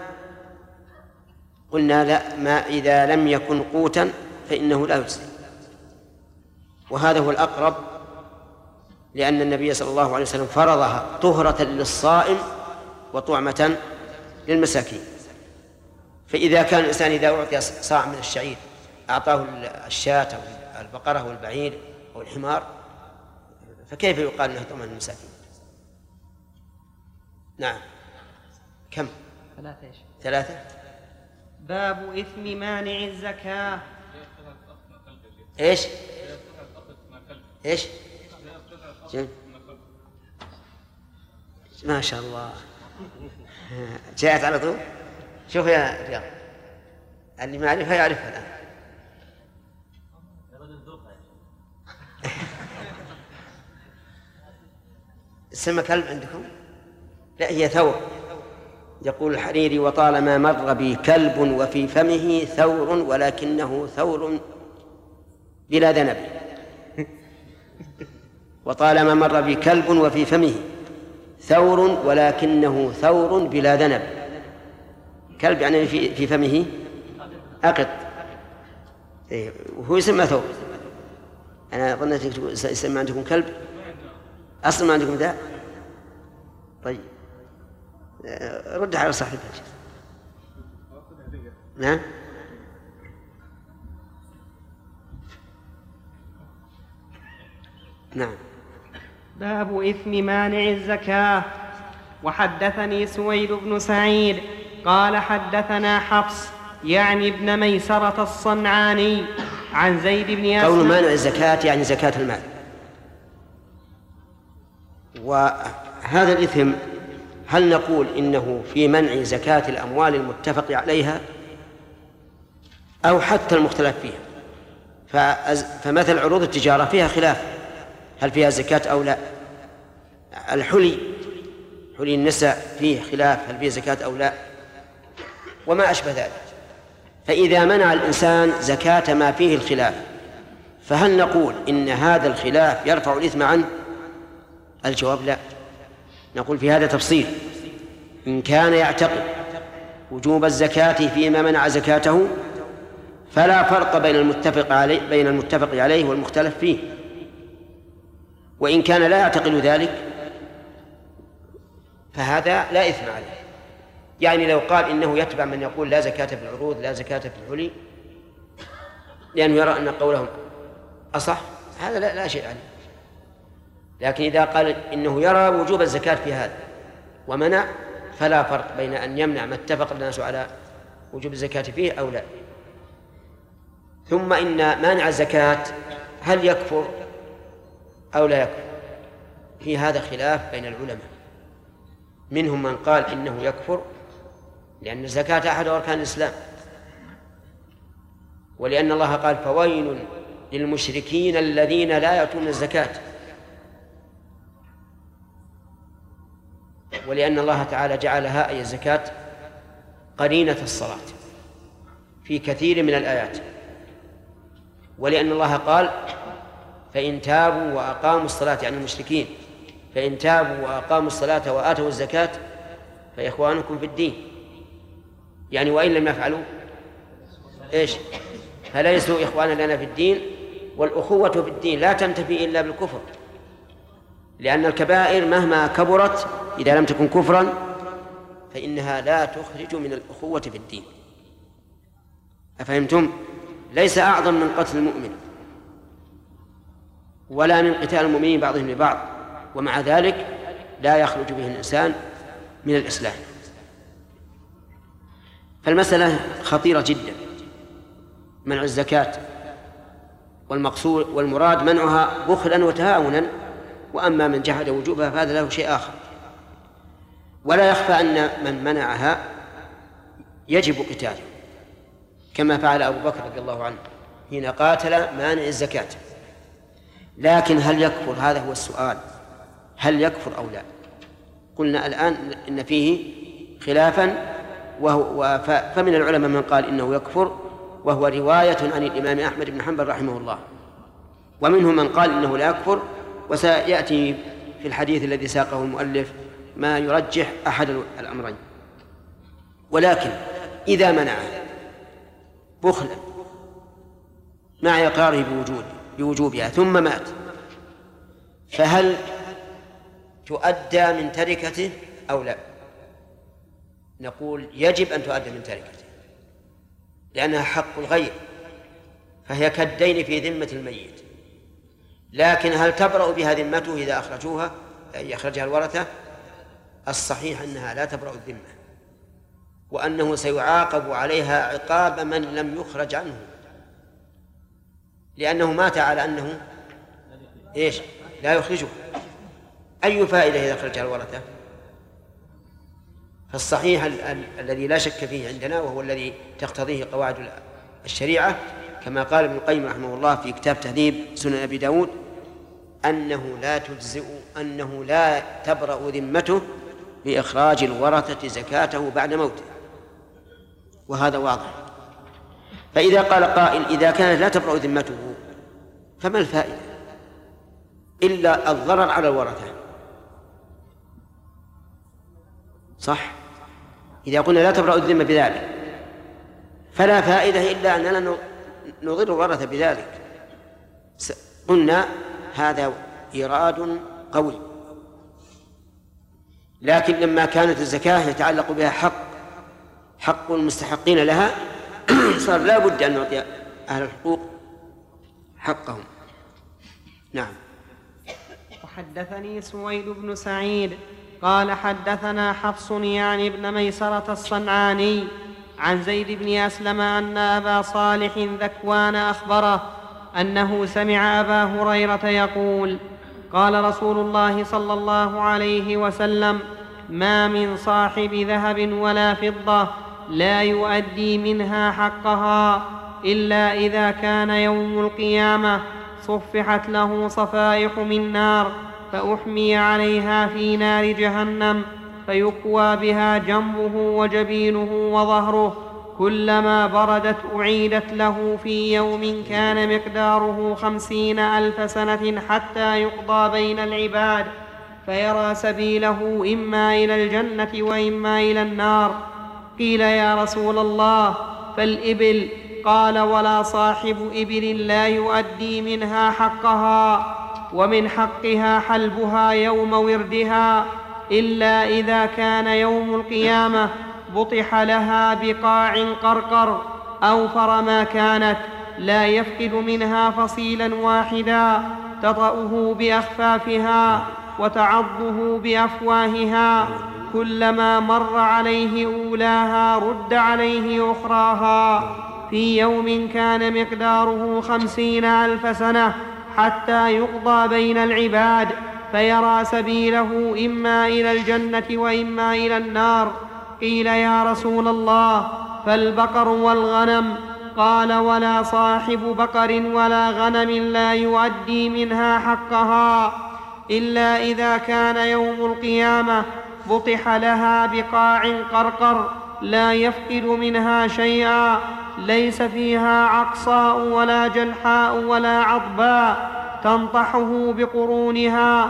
Speaker 2: قلنا لا، ما إذا لم يكن قوتا فإنه لا يجزي. وهذا هو الأقرب، لأن النبي صلى الله عليه وسلم فرضها طهرة للصائم وطعمة للمساكين. فإذا كان الإنسان إذا أعطي صاع من الشعير أعطاه الشاة أو البقرة أو البعير أو الحمار، فكيف يقال أنه طعمة للمساكين؟ نعم. كم؟
Speaker 1: ثلاثة.
Speaker 2: ثلاثة.
Speaker 1: باب إثم مانع الزكاة.
Speaker 2: إيش؟ إيش؟ ما شاء الله جاءت على طول. شوف يا رياض، اللي ما يعرفها يعرفها الآن. اسم كلب عندكم؟ لا، هي ثور. يقول الحريري: وطالما مر بي كلب وفي فمه ثور ولكنه ثور بلا ذنب. وطالما مر بي كلب وفي فمه ثور ولكنه ثور بلا ذنب. كلب يعني في في فمه أقط، وهو يسمى ثور. أنا ظنيت يسمى عندكم كلب، أصلا ما عندكم ذا. طيب رد على صاحبك. نعم. نعم.
Speaker 1: باب إثم مانع الزكاة. وحدثني سويد بن سعيد قال حدثنا حفص يعني ابن ميسرة الصنعاني عن زيد بن أسلم.
Speaker 2: قول مانع الزكاة يعني زكاة المال. وهذا الإثم هل نقول إنه في منع زكاة الأموال المتفق عليها أو حتى المختلف فيها؟ فمثل عروض التجارة فيها خلاف هل فيها زكاة أو لا. الحلي، حلي النساء فيه خلاف هل فيه زكاة أو لا، وما أشبه ذلك. فإذا منع الإنسان زكاة ما فيه الخلاف فهل نقول إن هذا الخلاف يرفع الإثم عنه؟ الجواب لا. نقول في هذا تفصيل. إن كان يعتقد وجوب الزكاة فيما منع زكاته فلا فرق بين المتفق عليه بين المتفق عليه والمختلف فيه، وإن كان لا يعتقد ذلك فهذا لا إثم عليه. يعني لو قال إنه يتبع من يقول لا زكاة في العروض لا زكاة في الحلي لأنه يرى أن قولهم أصح، هذا لا, لا شيء عليه. لكن إذا قال إنه يرى وجوب الزكاة في هذا ومنع فلا فرق بين أن يمنع ما اتفق الناس على وجوب الزكاة فيه أو لا. ثم إن مانع الزكاة هل يكفر أو لا يكفر؟ في هذا خلاف بين العلماء، منهم من قال إنه يكفر لأن الزكاة أحد أركان الإسلام، ولأن الله قال فويل للمشركين الذين لا يأتون الزكاة، ولأن الله تعالى جعلها أي الزكاة قرينة الصلاة في كثير من الآيات، ولأن الله قال فإن تابوا وأقاموا الصلاة يعني المشركين فإن تابوا وأقاموا الصلاة وآتوا الزكاة فإخوانكم في الدين، يعني وإن لم يفعلوا إيش فليسوا إخوانا لنا في الدين. والأخوة في الدين لا تنتفي إلا بالكفر، لأن الكبائر مهما كبرت إذا لم تكن كفرا فإنها لا تخرج من الأخوة في الدين. أفهمتم؟ ليس أعظم من قتل المؤمن ولا من قتال المؤمنين بعضهم لبعض، ومع ذلك لا يخرج به الإنسان من الإسلام. فالمسألة خطيرة جدا منع الزكاة، والمقصود والمراد منعها بخلا وتهاونا، وأما من جحد وجوبها فهذا له شيء آخر. ولا يخفى أن من منعها يجب قتاله كما فعل أبو بكر رضي الله عنه حين قاتل مانع الزكاة. لكن هل يكفر؟ هذا هو السؤال، هل يكفر أو لا؟ قلنا الآن إن فيه خلافا، وهو فمن العلماء من قال إنه يكفر وهو رواية عن الإمام أحمد بن حنبل رحمه الله، ومنهم من قال إنه لا يكفر، وسيأتي في الحديث الذي ساقه المؤلف ما يرجح أحد الأمرين. ولكن إذا منعه بخلا مع إقراره بوجود بوجوبها ثم مات، فهل تؤدى من تركته أو لا؟ نقول يجب أن تؤدى من تركته لأنها حق الغير، فهي كالدين في ذمة الميت. لكن هل تبرأ بها ذمته إذا أخرجوها يخرجها الورثة؟ الصحيح أنها لا تبرأ الذمة، وأنه سيعاقب عليها عقاب من لم يخرج عنه، لأنه مات على أنه إيش لا يخرجه. أي فائدة إذا أخرجها الورثة؟ فالصحيح ال- ال- الذي لا شك فيه عندنا وهو الذي تقتضيه قواعد الشريعة كما قال ابن القيم رحمه الله في كتاب تهذيب سنن أبي داود أنه لا تجزئ أنه لا تبرأ ذمته بإخراج الورثة زكاته بعد موته، وهذا واضح. فإذا قال قائل إذا كانت لا تبرأ ذمته فما الفائدة إلا الضرر على الورثة؟ صح؟ إذا قلنا لا تبرأ الذمة بذلك فلا فائدة إلا أننا نضر الورثة بذلك. قلنا هذا إيراد قوي، لكن لما كانت الزكاة يتعلق بها حق حق المستحقين لها صار لا بد أن نعطي أهل الحقوق حقهم. نعم.
Speaker 1: وحدثني سويد بن سعيد قال حدثنا حفص يعني ابن ميسرة الصنعاني عن زيد بن أسلم أن أبا صالح ذكوان أخبره أنه سمع أبا هريرة يقول قال رسول الله صلى الله عليه وسلم ما من صاحب ذهب ولا فضة لا يؤدي منها حقها إلا إذا كان يوم القيامة صفحت له صفائح من نار فأحمي عليها في نار جهنم فيكوى بها جنبه وجبينه وظهره كلما بردت أعيدت له في يوم كان مقداره خمسين ألف سنة حتى يقضى بين العباد فيرى سبيله إما إلى الجنة وإما إلى النار قيل يا رسول الله فالإبل؟ قال ولا صاحب إبل لا يؤدي منها حقها، ومن حقها حلبها يوم وردها، إلا إذا كان يوم القيامة بطح لها بقاع قرقر أوفر ما كانت، لا يفقد منها فصيلا واحدا تطأه بأخفافها وتعضه بأفواهها، كلما مر عليه أولاها رد عليه أخراها، في يوم كان مقداره خمسين ألف سنة، حتى يقضى بين العباد فيرى سبيله إما إلى الجنة وإما إلى النار. قيل يا رسول الله فالبقر والغنم؟ قال ولا صاحب بقر ولا غنم لا يؤدي منها حقها، إلا إذا كان يوم القيامة بطح لها بقاع قرقر لا يفقد منها شيئا، ليس فيها عقصاء ولا جلحاء ولا عضباء، تنطحه بقرونها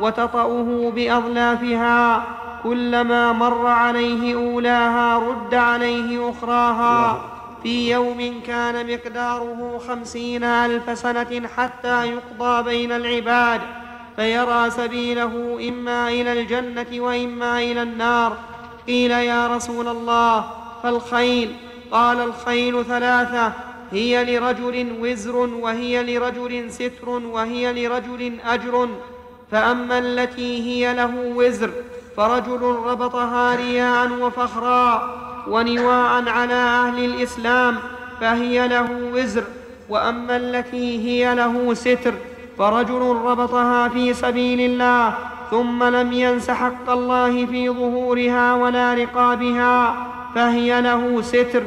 Speaker 1: وتطأه بأظلافها، كلما مر عليه أولاها رد عليه أخراها، في يوم كان مقداره خمسين ألف سنة، حتى يقضى بين العباد فيرى سبيله إما إلى الجنة وإما إلى النار. قيل يا رسول الله فالخيل؟ قال الخيل ثلاثة، هي لرجل وزر، وهي لرجل ستر، وهي لرجل أجر. فأما التي هي له وزر فرجل ربطها رياء وفخرا ونواء على أهل الإسلام فهي له وزر، وأما التي هي له ستر فرجل ربطها في سبيل الله ثم لم ينس حق الله في ظهورها ولا رقابها فهي له ستر،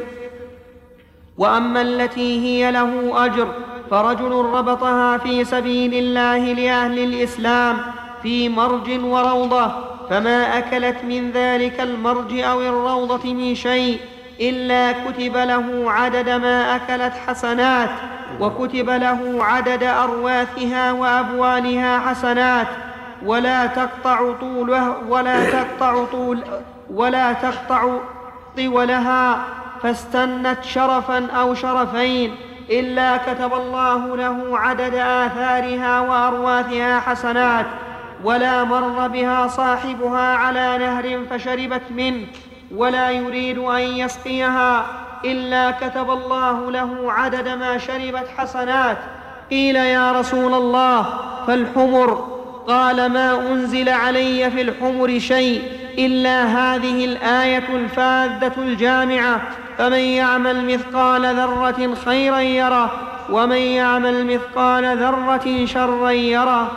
Speaker 1: وأما التي هي له أجر فرجل ربطها في سبيل الله لأهل الإسلام في مرج وروضة، فما أكلت من ذلك المرج أو الروضة من شيء إلا كتب له عدد ما أكلت حسنات، وكتب له عدد أرواثها وأبوالها حسنات، ولا تقطع طولها ولا تقطع طول ولا تقطع طولها، فاستنت شرفا أو شرفين إلا كتب الله له عدد آثارها وأرواثها حسنات، ولا مر بها صاحبها على نهر فشربت منه ولا يريد أن يسقيها إلا كتب الله له عدد ما شربت حسنات. قيل يا رسول الله فالحمر؟ قال ما أنزل علي في الحمر شيء إلا هذه الآية الفاذة الجامعة، فمن يعمل مثقال ذرة خيرا يره ومن يعمل مثقال ذرة شرا يره.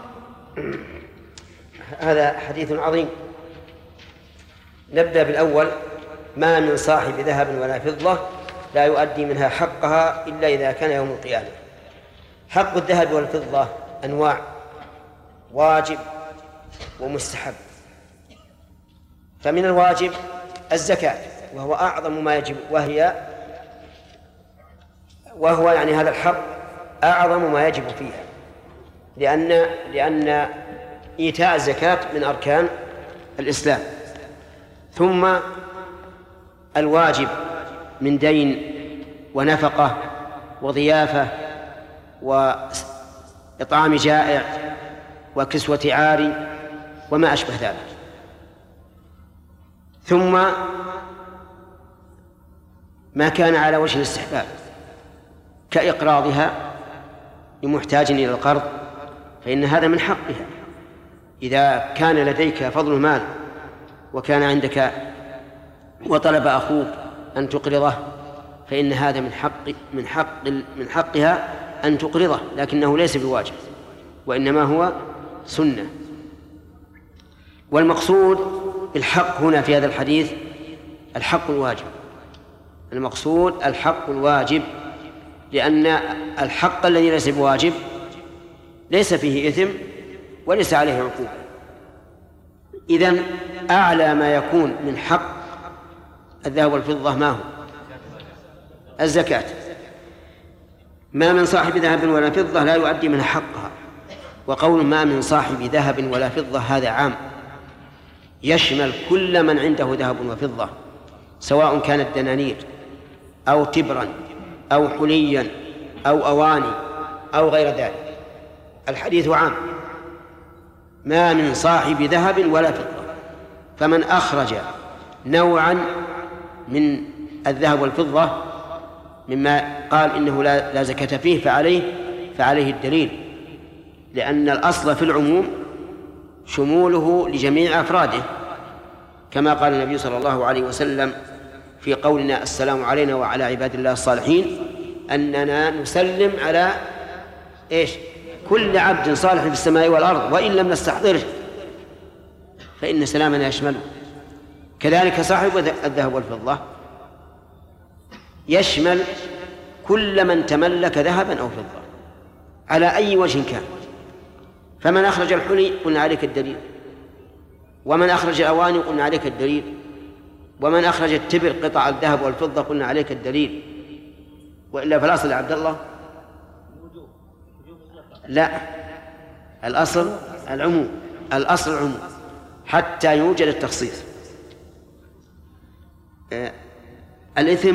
Speaker 2: هذا حديث عظيم. نبدأ بالأول: ما من صاحب ذهب ولا فضة لا يؤدي منها حقها إلا إذا كان يوم القيامة. حق الذهب والفضة أنواع: واجب ومستحب. فمن الواجب الزكاة، وهو أعظم ما يجب، وهي وهو يعني هذا الحق أعظم ما يجب فيها، لأن لأن إيتاء الزكاة من أركان الإسلام. ثم الواجب من دين ونفقة وضيافة وإطعام جائع وكسوة عاري وما أشبه ذلك. ثم ما كان على وجه الاستحباب كإقراضها لمحتاج إلى القرض، فإن هذا من حقها. إذا كان لديك فضل مال وكان عندك وطلب أخوك أن تقرضه، فإن هذا من حق من حق من حقها أن تقرضه، لكنه ليس بواجب، وإنما هو سنة. والمقصود الحق هنا في هذا الحديث الحق الواجب. المقصود الحق الواجب، لأن الحق الذي ليس بواجب ليس فيه إثم وليس عليه عقوبة. إذن أعلى ما يكون من حق الذهب والفضة ما هو؟ الزكاة. ما من صاحب ذهب ولا فضة لا يؤدي منها حقها. وقول ما من صاحب ذهب ولا فضة هذا عام، يشمل كل من عنده ذهب وفضة، سواء كانت دنانير أو تبرا أو حليا أو أواني أو غير ذلك. الحديث عام، ما من صاحب ذهب ولا فضة، فمن أخرج نوعا من الذهب والفضة مما قال إنه لا, لا زكاة فيه فعليه فعليه الدليل، لأن الأصل في العموم شموله لجميع أفراده، كما قال النبي صلى الله عليه وسلم في قولنا السلام علينا وعلى عباد الله الصالحين أننا نسلم على إيش؟ كل عبد صالح في السماء والأرض وإن لم نستحضره فإن سلامنا يشمله. كذلك صاحب الذهب والفضة يشمل كل من تملك ذهبا أو فضة على أي وجه كان. فمن أخرج الحلي قلنا عليك الدليل، ومن أخرج الأواني قلنا عليك الدليل، ومن أخرج التبر قطع الذهب والفضة قلنا عليك الدليل. وإلا فالأصل يا عبد الله لا، الأصل العموم، الأصل العموم حتى يوجد التخصيص. آه الإثم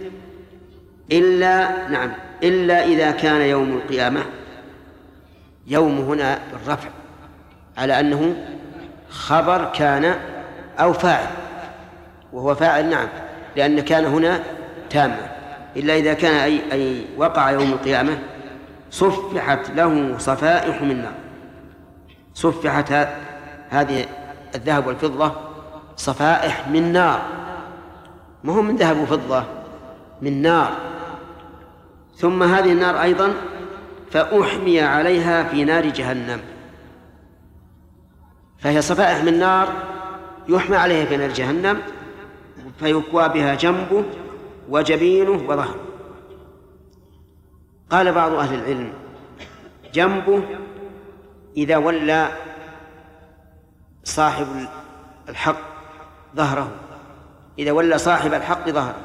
Speaker 2: إلا نعم إلا إذا كان يوم القيامة، يوم هنا بالرفع على أنه خبر كان أو فاعل، وهو فاعل نعم، لأن كان هنا تامة. إلا إذا كان أي, أي وقع يوم القيامة صفحت له صفائح من نار. صفحت هذه الذهب والفضة صفائح من نار، ما هو من ذهب وفضة، من نار. ثم هذه النار أيضا فأحمي عليها في نار جهنم، فهي صفائح من نار يحمى عليها في نار جهنم فيكوى بها جنبه وجبينه وظهره. قال بعض أهل العلم جنبه إذا ولى صاحب الحق ظهره، إذا ولى صاحب الحق ظهره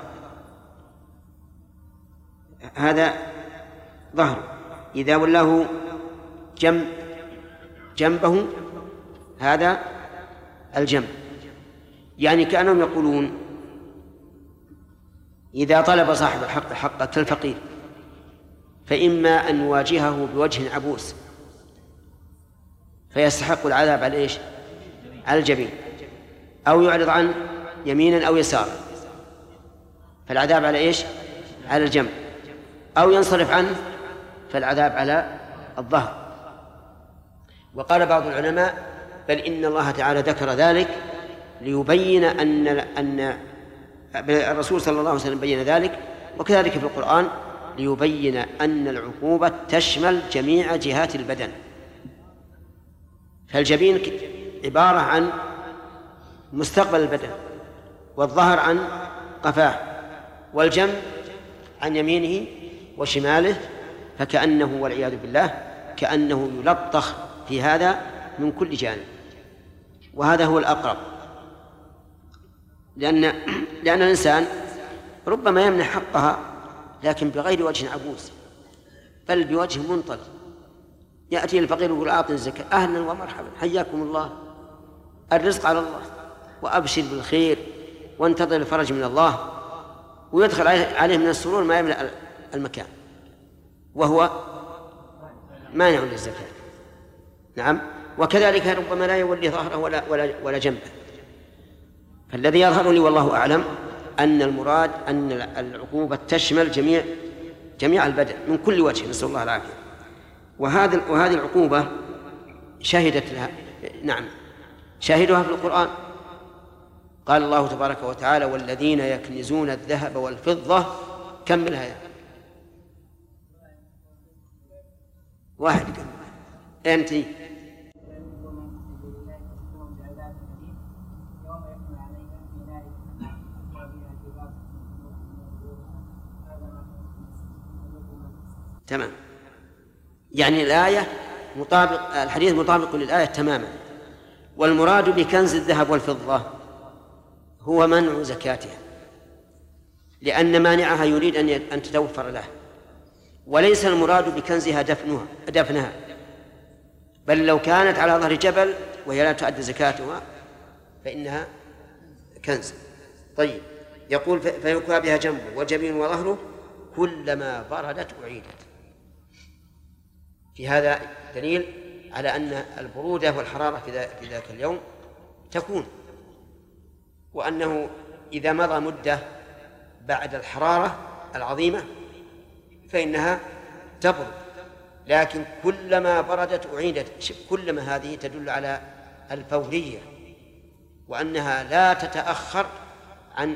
Speaker 2: هذا ظهره، إذا ولاه جنب جنبه هذا الجنب. يعني كأنهم يقولون إذا طلب صاحب الحق حقه كالفقير فإما أن نواجهه بوجه عبوس فيستحق العذاب على إيش؟ على الجبين، أو يعرض عن يمينا أو يسارا فالعذاب على إيش؟ على الجنب، أو ينصرف عنه فالعذاب على الظهر. وقال بعض العلماء بل إن الله تعالى ذكر ذلك ليبين أن أن الرسول صلى الله عليه وسلم بين ذلك، وكذلك في القرآن ليبين أن العقوبة تشمل جميع جهات البدن. فالجبين عبارة عن مستقبل البدن، والظهر عن قفاه، والجنب عن يمينه وشماله، فكأنه والعياذ بالله كأنه يلطخ في هذا من كل جانب. وهذا هو الأقرب، لأن لأن الإنسان ربما يمنح حقها لكن بغير وجه عبوس، بل بوجه منطلق. يأتي الفقير ويقول أعطني الزكاة، أهلا ومرحبا حياكم الله، الرزق على الله وأبشر بالخير وانتظر الفرج من الله، ويدخل عليه من السرور ما يملأ المكان وهو مانع للزكاة. نعم. وكذلك ربما لا يولي ظهره ولا ولا ولا جنبه. فالذي يظهر لي والله أعلم أن المراد أن العقوبة تشمل جميع جميع البدن من كل وجه، نسأل الله العافية. وهذا وهذه العقوبة شهدت لها نعم شاهدها في القرآن. قال الله تبارك وتعالى والذين يكنزون الذهب والفضة، كملها يا واحد كمل أنت. تمام، يعني الآية مطابق، الحديث مطابق للآية تماما. والمراد بكنز الذهب والفضة هو منع زكاتها، لأن مانعها يريد أن أن تتوفر له، وليس المراد بكنزها دفنها دفنها بل لو كانت على ظهر جبل وهي لا تؤدي زكاتها فإنها كنز. طيب، يقول فيكوى بها جنبه وجبين وظهره كلما بردت أعيدت. في هذا دليل على أن البرودة والحرارة في ذاك اليوم تكون، وأنه إذا مضى مدة بعد الحرارة العظيمة فإنها تبرد، لكن كلما بردت أعيدت. كلما هذه تدل على الفورية، وأنها لا تتأخر عن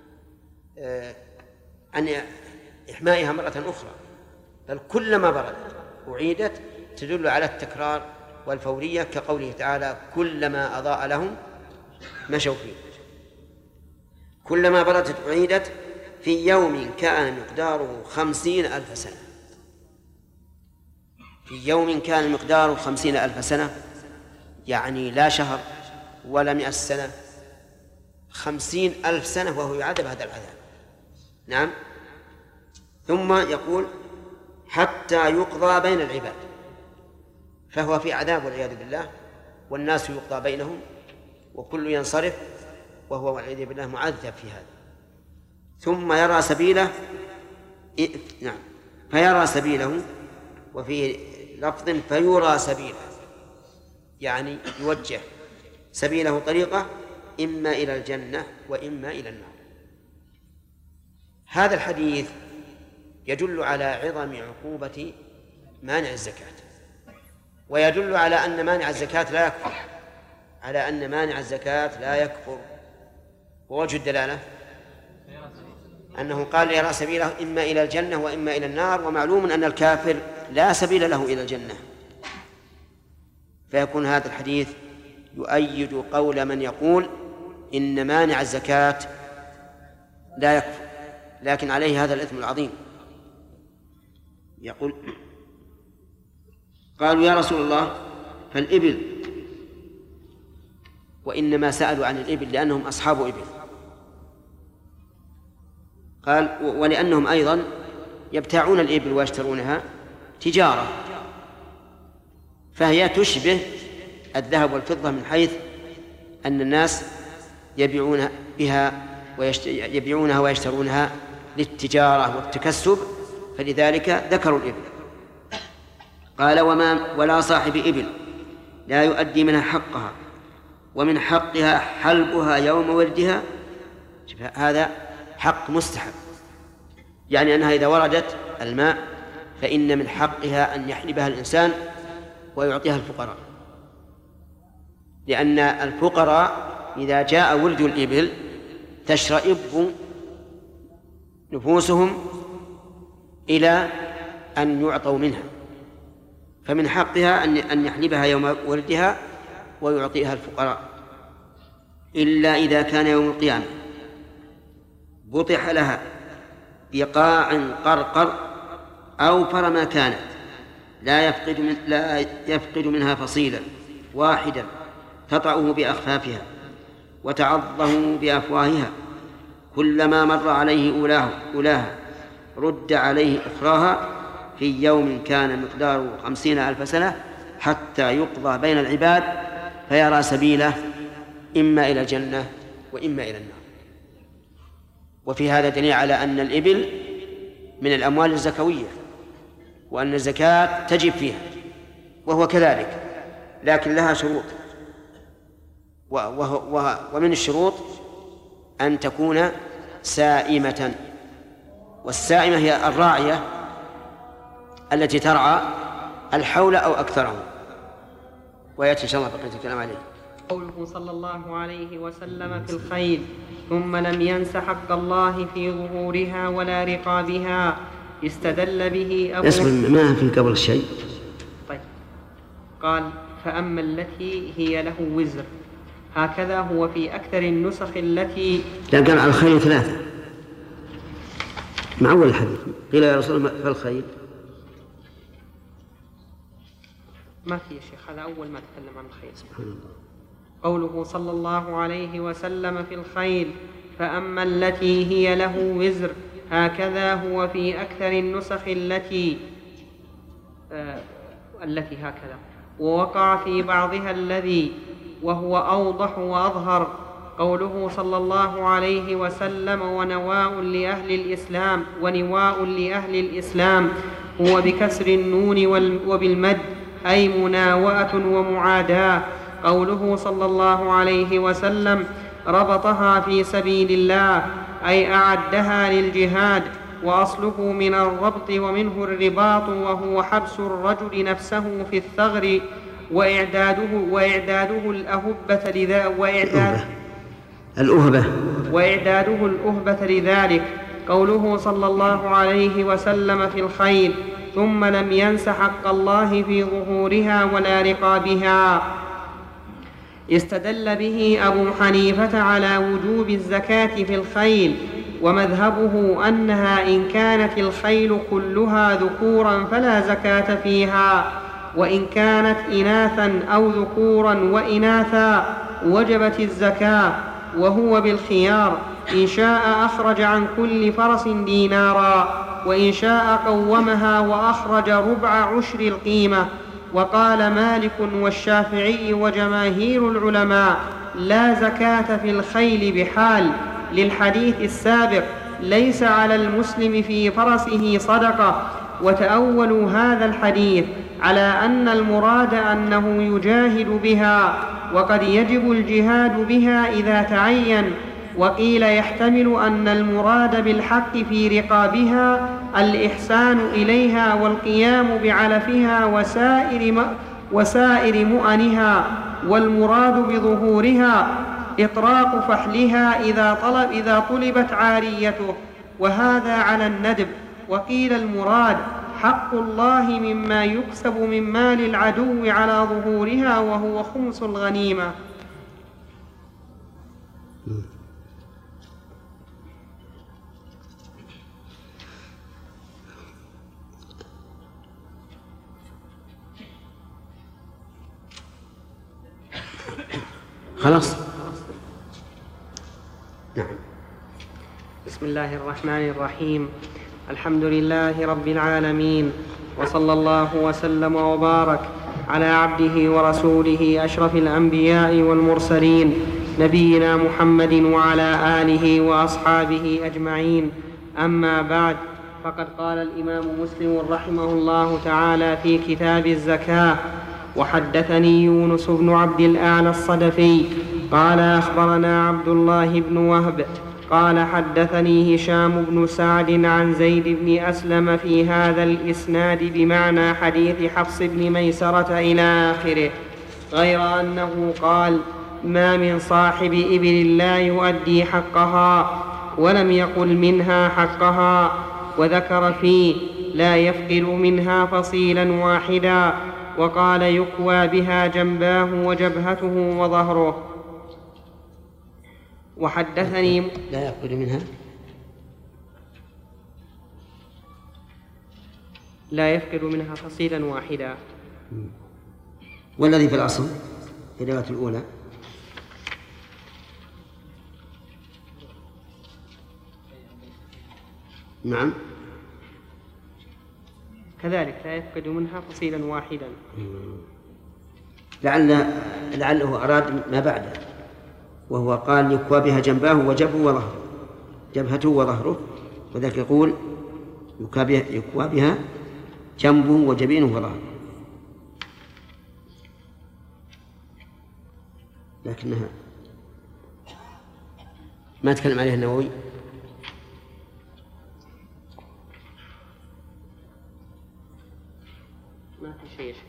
Speaker 2: عن إحمائها مرة أخرى، بل كلما بردت أعيدت تدل على التكرار والفورية، كقوله تعالى كلما أضاء لهم مشوا فيه. كلما بردت أعيدت في يوم كان مقداره خمسين ألف سنة. في يوم كان مقداره خمسين ألف سنة، يعني لا شهر ولا مئة سنة، خمسين ألف سنة وهو يعذب هذا العذاب. نعم. ثم يقول حتى يقضى بين العباد، فهو في عذاب والعياذ بالله، والناس يقضى بينهم وكل ينصرف، وهو والعياذ بالله معذب في هذا. ثم يرى سبيله، نعم، فيرى سبيله، وفي لفظ فيرى سبيله، يعني يوجه سبيله طريقة إما إلى الجنة وإما إلى النار. هذا الحديث يدل على عظم عقوبة مانع الزكاة، ويدل على أن مانع الزكاة لا يكفر، على أن مانع الزكاة لا يكفر. ووجه الدلالة أنه قال يرى سبيله إما إلى الجنة وإما إلى النار، ومعلوم أن الكافر لا سبيل له إلى الجنة، فيكون هذا الحديث يؤيد قول من يقول إن مانع الزكاة لا يكفر، لكن عليه هذا الإثم العظيم. يقول قالوا يا رسول الله فالإبل، وإنما سألوا عن الإبل لأنهم أصحاب إبل، قال ولأنهم أيضا يبتاعون الإبل ويشترونها تجارة، فهي تشبه الذهب والفضة من حيث أن الناس يبيعون بها ويبيعونها ويشترونها للتجارة والتكسب، فلذلك ذكروا الإبل. قال وما ولا صاحب إبل لا يؤدي منها حقها، ومن حقها حلبها يوم ولدها. هذا حق مستحب، يعني أنها إذا وردت الماء فإن من حقها أن يحلبها الإنسان ويعطيها الفقراء، لأن الفقراء إذا جاء ولد الإبل تشرئب نفوسهم إلى أن يعطوا منها، فمن حقها أن يحلبها يوم ولدها ويعطيها الفقراء، إلا إذا كان يوم القيامة بطح لها بقاع قرقر أوفر ما كانت، لا يفقد من لا يفقد منها فصيلا واحدا تطعه بأخفافها وتعضه بأفواهها، كلما مر عليه أولاه أولاها رد عليه أخراها في يوم كان مقداره خمسين ألف سنة، حتى يقضى بين العباد فيرى سبيله إما إلى الجنة وإما إلى النار. وفي هذا دليل على أن الإبل من الأموال الزكوية، وأن الزكاة تجب فيها، وهو كذلك، لكن لها شروط، ومن الشروط أن تكون سائمة، والسائمة هي الراعية التي ترعى الحول أو أكثره. ويأتي إن شاء الله بقية الكلام عليه.
Speaker 1: قوله صلى الله عليه وسلم في الخيل ثم لم ينس حق الله في ظهورها ولا رقابها، استدل به أبو
Speaker 2: يصبر ما في قبل شيء.
Speaker 1: طيب. قال فأما التي هي له وزر، هكذا هو في أكثر النسخ التي
Speaker 2: لا قال على الخيل ثلاثة مع أول الحديث، قيل يا رسول الله فالخيل
Speaker 1: ما في يا شيخ، هذا أول ما تكلم عن الخيل. سبحان الله. قوله صلى الله عليه وسلم في الخيل فأما التي هي له وزر، هكذا هو في أكثر النسخ التي آه التي هكذا، ووقع في بعضها الذي وهو أوضح وأظهر قوله صلى الله عليه وسلم ونواء لأهل الإسلام ونواء لأهل الإسلام هو بكسر النون وبالمد أي مناوءة ومعاداة. قوله صلى الله عليه وسلم ربطها في سبيل الله أي أعدها للجهاد، وأصله من الربط ومنه الرباط، وهو حبس الرجل نفسه في الثغر وإعداده, وإعداده الأهبة لذا وإعداد
Speaker 2: الأهبة
Speaker 1: وإعداده الأهبة لذلك. قوله صلى الله عليه وسلم في الخيل ثم لم ينس حق الله في ظهورها ولا رقابها، استدل به أبو حنيفة على وجوب الزكاة في الخيل، ومذهبه أنها إن كانت الخيل كلها ذكورا فلا زكاة فيها، وإن كانت إناثا أو ذكورا وإناثا وجبت الزكاة، وهو بالخيار، إن شاء أخرج عن كل فرس دينارا، وإن شاء قومها وأخرج ربع عشر القيمة. وقال مالك والشافعي وجماهير العلماء لا زكاة في الخيل بحال، للحديث السابق ليس على المسلم في فرسه صدقة. وتأولوا هذا الحديث على أن المراد أنه يجاهد بها، وقد يجب الجهاد بها إذا تعين. وقيل يحتمل أن المراد بالحق في رقابها الإحسان إليها والقيام بعلفها وسائر, وسائر مؤنها، والمراد بظهورها إطراق فحلها إذا, طلب إذا طلبت عاريته، وهذا على الندب. وقيل المراد حق الله مما يكسب من مال العدو على ظهورها، وهو خمس الغنيمة.
Speaker 2: خلاص. نعم.
Speaker 1: بسم الله الرحمن الرحيم. الحمد لله رب العالمين، وصلى الله وسلم وبارك على عبده ورسوله أشرف الأنبياء والمرسلين نبينا محمد وعلى آله وأصحابه أجمعين. أما بعد، فقد قال الإمام مسلم رحمه الله تعالى في كتاب الزكاة: وحدثني يونس بن عبد الأعلى الصدفي قال أخبرنا عبد الله بن وهب قال حدثني هشام بن سعد عن زيد بن أسلم في هذا الإسناد بمعنى حديث حفص بن ميسرة إلى آخره، غير أنه قال: ما من صاحب إبل لا يؤدي حقها، ولم يقل منها حقها، وذكر فيه: لا يفقد منها فصيلا واحدا، وقال: يكوى بها جنباه وجبهته وظهره. وحدثني
Speaker 2: لا يفقد منها
Speaker 1: لا يفقد منها فصيلا واحدا.
Speaker 2: والذي في الأصل في الرواية الأولى نعم
Speaker 1: كذلك لا يفقد منها فصيلا واحدا.
Speaker 2: لعل لعله أراد ما بعده، وهو قال: يكوى بها جنباه وجبهه وظهره، جبهته وظهره، وذلك يقول: يكوى بها جنبه وجبينه وظهره. لكنها ما تكلم عليها النووي.
Speaker 1: ما في شيء.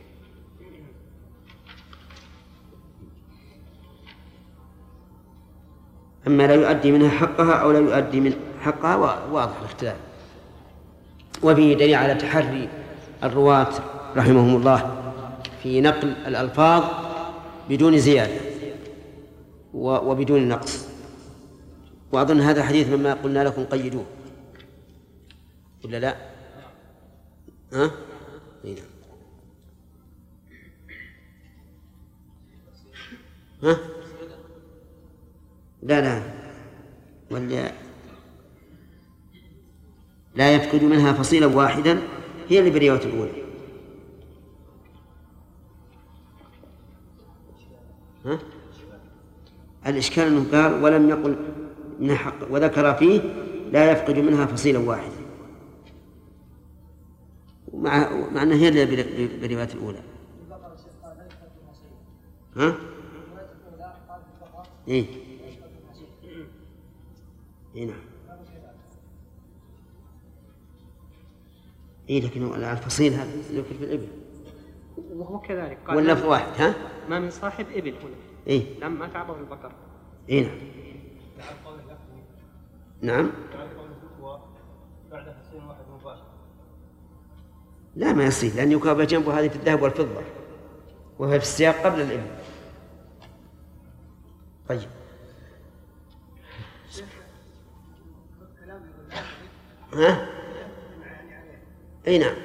Speaker 2: أما لا يؤدي منها حقها أو لا يؤدي من حقها واضح الاختلاف. وفيه دليل على تحري الرواة رحمهم الله في نقل الألفاظ بدون زيادة وبدون نقص. وأظن هذا حديث مما قلنا لكم قيدوه، ولا لا؟ ها؟ ها؟ لا لا ولا لا يفقد منها فصيلا واحدا، هي اللي بالرواية الأولى. ها؟ الإشكال أنه قال ولم يقل من حق، وذكر فيه لا يفقد منها فصيلا واحدا، مع مع أنها هي بالرواية الأولى. ها؟ إيه؟ إيه نعم. إيه لكن الفصيل هذا يذكر في الإبل
Speaker 1: وهو كذلك
Speaker 2: قال واللفظ واحد. ها؟
Speaker 1: ما من صاحب إبل هنا.
Speaker 2: إيه؟
Speaker 1: لم ما تعبر البقر.
Speaker 2: إيه نعم. نعم. لا ما يصير، لأن يكابه جنبه هذه في الذهب والفضة، وهي في السياق قبل الإبل. طيب. ها؟ أي نعم.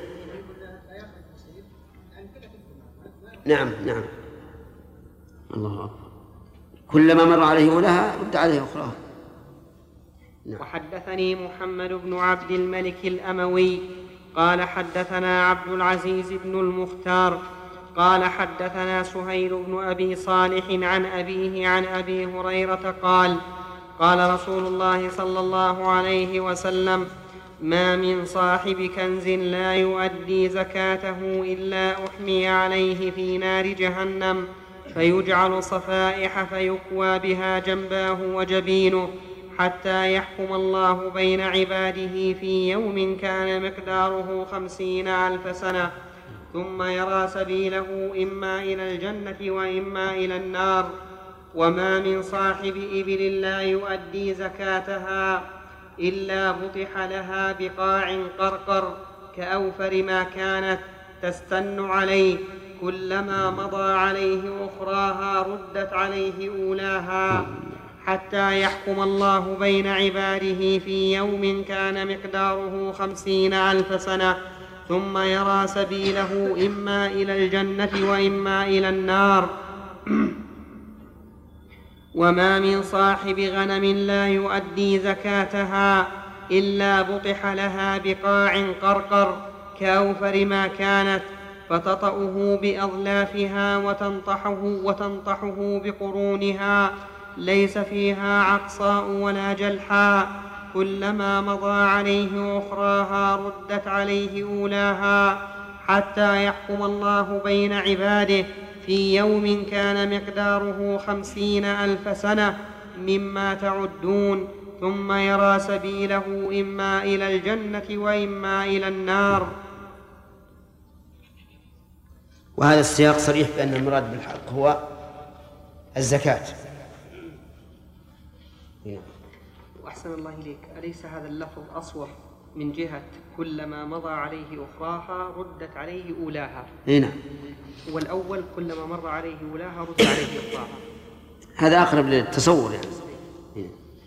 Speaker 2: نعم نعم. الله أكبر. كلما مر عليه أولها رد عليه أخرى.
Speaker 1: نعم. وحدثني محمد بن عبد الملك الأموي قال حدثنا عبد العزيز بن المختار قال حدثنا سهيل بن أبي صالح عن أبيه عن أبي هريرة قال قال رسول الله صلى الله عليه وسلم: ما من صاحب كنز لا يؤدي زكاته إلا أحمي عليه في نار جهنم فيجعل صفائح فيكوى بها جنباه وجبينه حتى يحكم الله بين عباده في يوم كان مقداره خمسين ألف سنة ثم يرى سبيله إما إلى الجنة وإما إلى النار. وما من صاحب إبل لا يؤدي زكاتها إلا بطح لها بقاع قرقر كأوفر ما كانت تستن عليه، كلما مضى عليه أخراها ردت عليه أولاها حتى يحكم الله بين عباده في يوم كان مقداره خمسين ألف سنة ثم يرى سبيله إما إلى الجنة وإما إلى النار. وما من صاحب غنم لا يؤدي زكاتها إلا بطح لها بقاع قرقر كأوفر ما كانت فتطأه بأظلافها وتنطحه, وتنطحه بقرونها ليس فيها عقصاء ولا جلحاء، كلما مضى عليه أخراها ردت عليه أولاها حتى يحكم الله بين عباده في يوم كان مقداره خمسين ألف سنة مما تعدون ثم يرى سبيله إما إلى الجنة وإما إلى النار.
Speaker 2: وهذا السياق صريح بأن المراد بالحق هو الزكاة.
Speaker 1: وأحسن الله إليك، أليس هذا اللفظ أصوب من جهة كلما مضى عليه أخراها ردت عليه أولاها؟
Speaker 2: هنا.
Speaker 1: والأول كلما مر عليه أولاها ردت عليه أخراها.
Speaker 2: هذا أقرب للتصور يعني. هنا.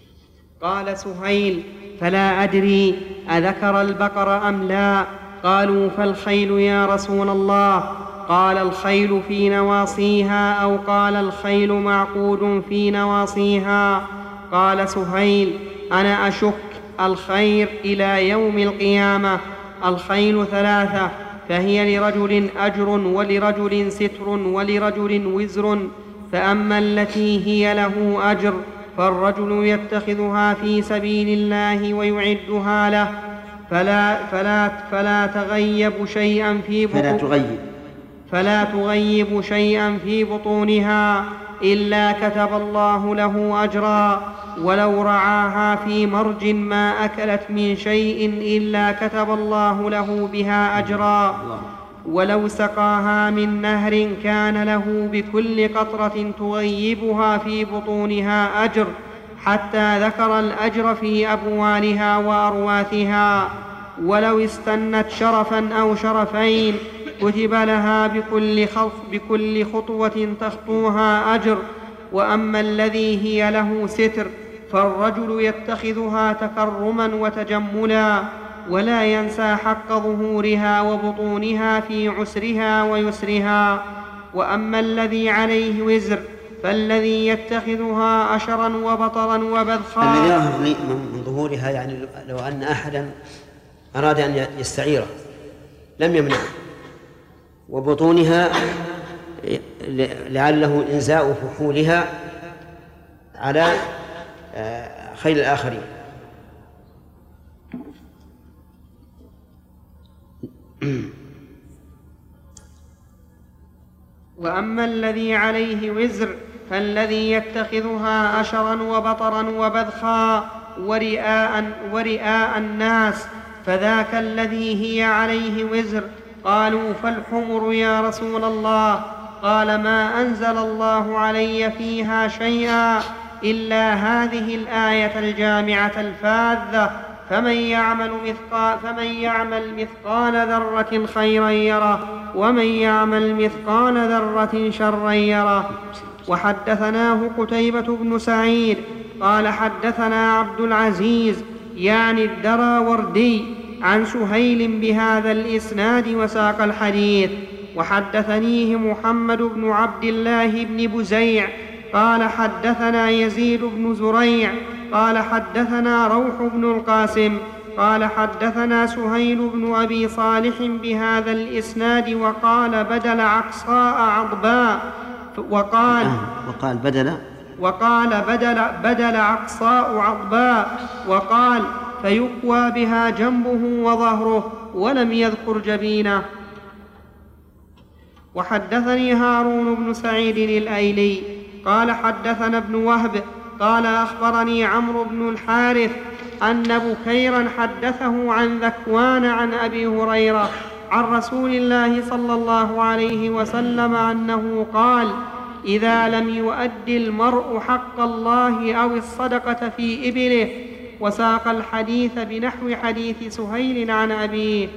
Speaker 1: قال سهيل: فلا أدري أذكر البقر أم لا؟ قالوا: فالخيل يا رسول الله؟ قال: الخيل في نواصيها، أو قال: الخيل معقود في نواصيها. قال سهيل: أنا أشك الخير إلى يوم القيامة. الخيل ثلاثة، فهي لرجل أجر ولرجل ستر ولرجل وزر، فأما التي هي له أجر فالرجل يتخذها في سبيل الله ويعدها له فلا, فلا, فلا تغيب شيئا في بطون
Speaker 2: فلا تغيب
Speaker 1: فلا تغيب شيئا في بطونها إلا كتب الله له أجرا، ولو رعاها في مرج ما أكلت من شيء إلا كتب الله له بها أجرا، ولو سقاها من نهر كان له بكل قطرة تغيبها في بطونها أجر، حتى ذكر الأجر في أبوالها وأرواثها. ولو استنت شرفا أو شرفين كتب لها بكل, بكل خطوة تخطوها أجر. وأما الذي هي له ستر فالرجل يتخذها تكرما وتجملا، ولا ينسى حق ظهورها وبطونها في عسرها ويسرها. وأما الذي عليه وزر فالذي يتخذها أشرا وبطرا وبذخا.
Speaker 2: الذي يظهر من ظهورها يعني لو أن أحدا أراد أن يستعيره لم يمنعه، وبطونها لعله إنزاء فحولها على خيل الآخرين.
Speaker 1: وأما الذي عليه وزر فالذي يتخذها أشرا وبطرا وبذخا ورئاء, ورئاء الناس فذاك الذي هي عليه وزر. قالوا فالحمر يا رسول الله؟ قال ما أنزل الله علي فيها شيئا إلا هذه الآية الجامعة الفاذة فمن يعمل مثقال, فمن يعمل مثقال ذرة خيرا يره ومن يعمل مثقال ذرة شرا يره. وحدثناه قتيبة بن سعيد قال حدثنا عبد العزيز يعني الدراوردي عن سهيل بهذا الإسناد وساق الحديث. وحدثنيه محمد بن عبد الله بن بزيع قال حدثنا يزيد بن زريع قال حدثنا روح بن القاسم قال حدثنا سهيل بن أبي صالح بهذا الإسناد وقال بدل عقصاء عضباء وقال
Speaker 2: وقال بدل
Speaker 1: وقال بدل بدل عقصاء عضباء وقال فيقوى بها جنبه وظهره ولم يذكر جبينه. وحدثني هارون بن سعيد الأيلي قال حدثنا ابن وهب قال أخبرني عمرو بن الحارث أن بكيرا حدثه عن ذكوان عن أبي هريرة عن رسول الله صلى الله عليه وسلم أنه قال إذا لم يؤد المرء حق الله أو الصدقة في إبله. وساق الحديث بنحو حديث سهيل عن أبيه.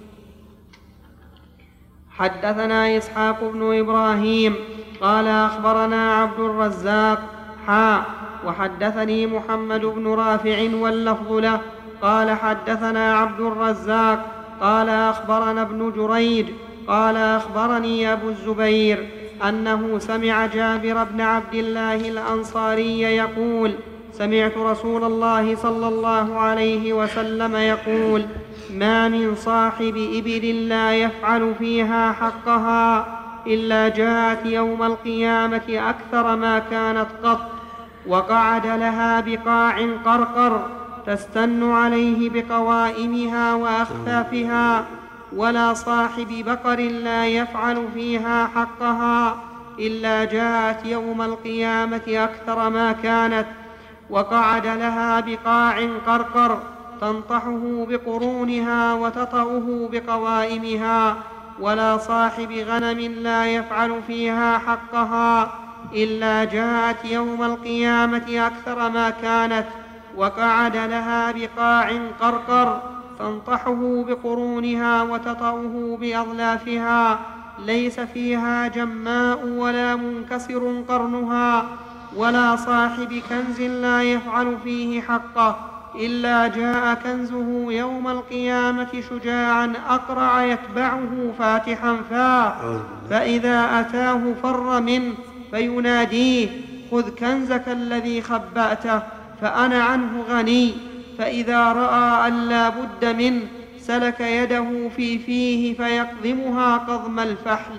Speaker 1: حدثنا إسحاق بن إبراهيم قال أخبرنا عبد الرزاق حا وحدثني محمد بن رافع واللفظ له قال حدثنا عبد الرزاق قال أخبرنا ابن جريج قال أخبرني أبو الزبير أنه سمع جابر بن عبد الله الأنصاري يقول سمعت رسول الله صلى الله عليه وسلم يقول ما من صاحب إبل لا يفعل فيها حقها إلا جاءت يوم القيامة أكثر ما كانت قط وقعد لها بقاع قرقر تستن عليه بقوائمها وأخفافها ولا صاحب بقر لا يفعل فيها حقها إلا جاءت يوم القيامة أكثر ما كانت وقعد لها بقاع قرقر تنطحه بقرونها وتطأه بقوائمها ولا صاحب غنم لا يفعل فيها حقها إلا جاءت يوم القيامة أكثر ما كانت وقعد لها بقاع قرقر تنطحه بقرونها وتطأه بأظلافها ليس فيها جماء ولا منكسر قرنها ولا صاحب كنز لا يفعل فيه حقه إلا جاء كنزه يوم القيامة شجاعا أقرع يتبعه فاتحا فاه فإذا أتاه فر منه فيناديه خذ كنزك الذي خبأته فأنا عنه غني فإذا رأى أن لا بد منه سلك يده في فيه فيقضمها قضم الفحل.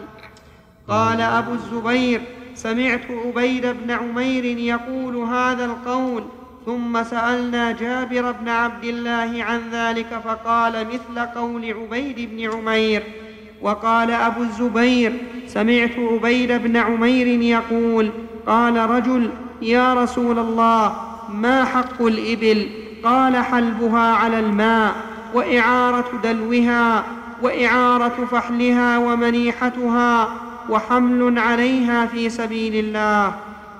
Speaker 1: قال أبو الزبير سمعت عبيد بن عمير يقول هذا القول ثم سألنا جابر بن عبد الله عن ذلك فقال مثل قول عبيد بن عمير. وقال أبو الزبير سمعت عبيد بن عمير يقول قال رجل يا رسول الله ما حق الإبل؟ قال حلبها على الماء وإعارة دلوها وإعارة فحلها ومنيحتها وحمل عليها في سبيل الله.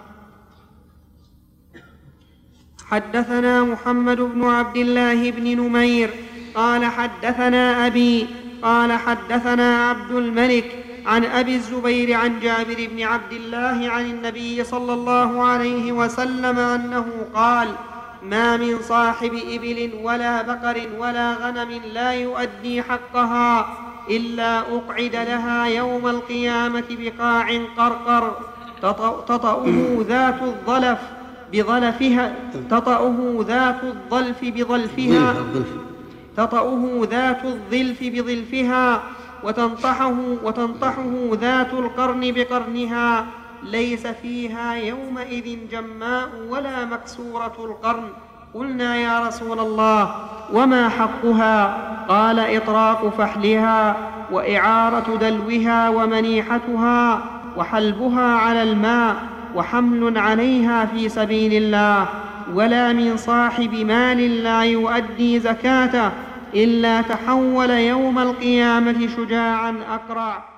Speaker 1: حدثنا محمد بن عبد الله بن نمير قال حدثنا أبي قال حدثنا عبد الملك عن أبي الزبير عن جابر بن عبد الله عن النبي صلى الله عليه وسلم أنه قال ما من صاحب إبل ولا بقر ولا غنم لا يؤدي حقها إلا أقعد لها يوم القيامة بقاع قرقر تطأه ذات الظلف بظلفها تطأه ذات الظلف بظلفها تطأه ذات الظلف بظلفها وتنطحه وتنطحه ذات القرن بقرنها ليس فيها يومئذ جماء ولا مكسورة القرن. قلنا يا رسول الله وما حقها؟ قال إطراق فحلها وإعارة دلوها ومنيحتها وحلبها على الماء وحمل عليها في سبيل الله. ولا من صاحب مال لا يؤدي زكاته إلا تحول يوم القيامة شجاعا أقرع.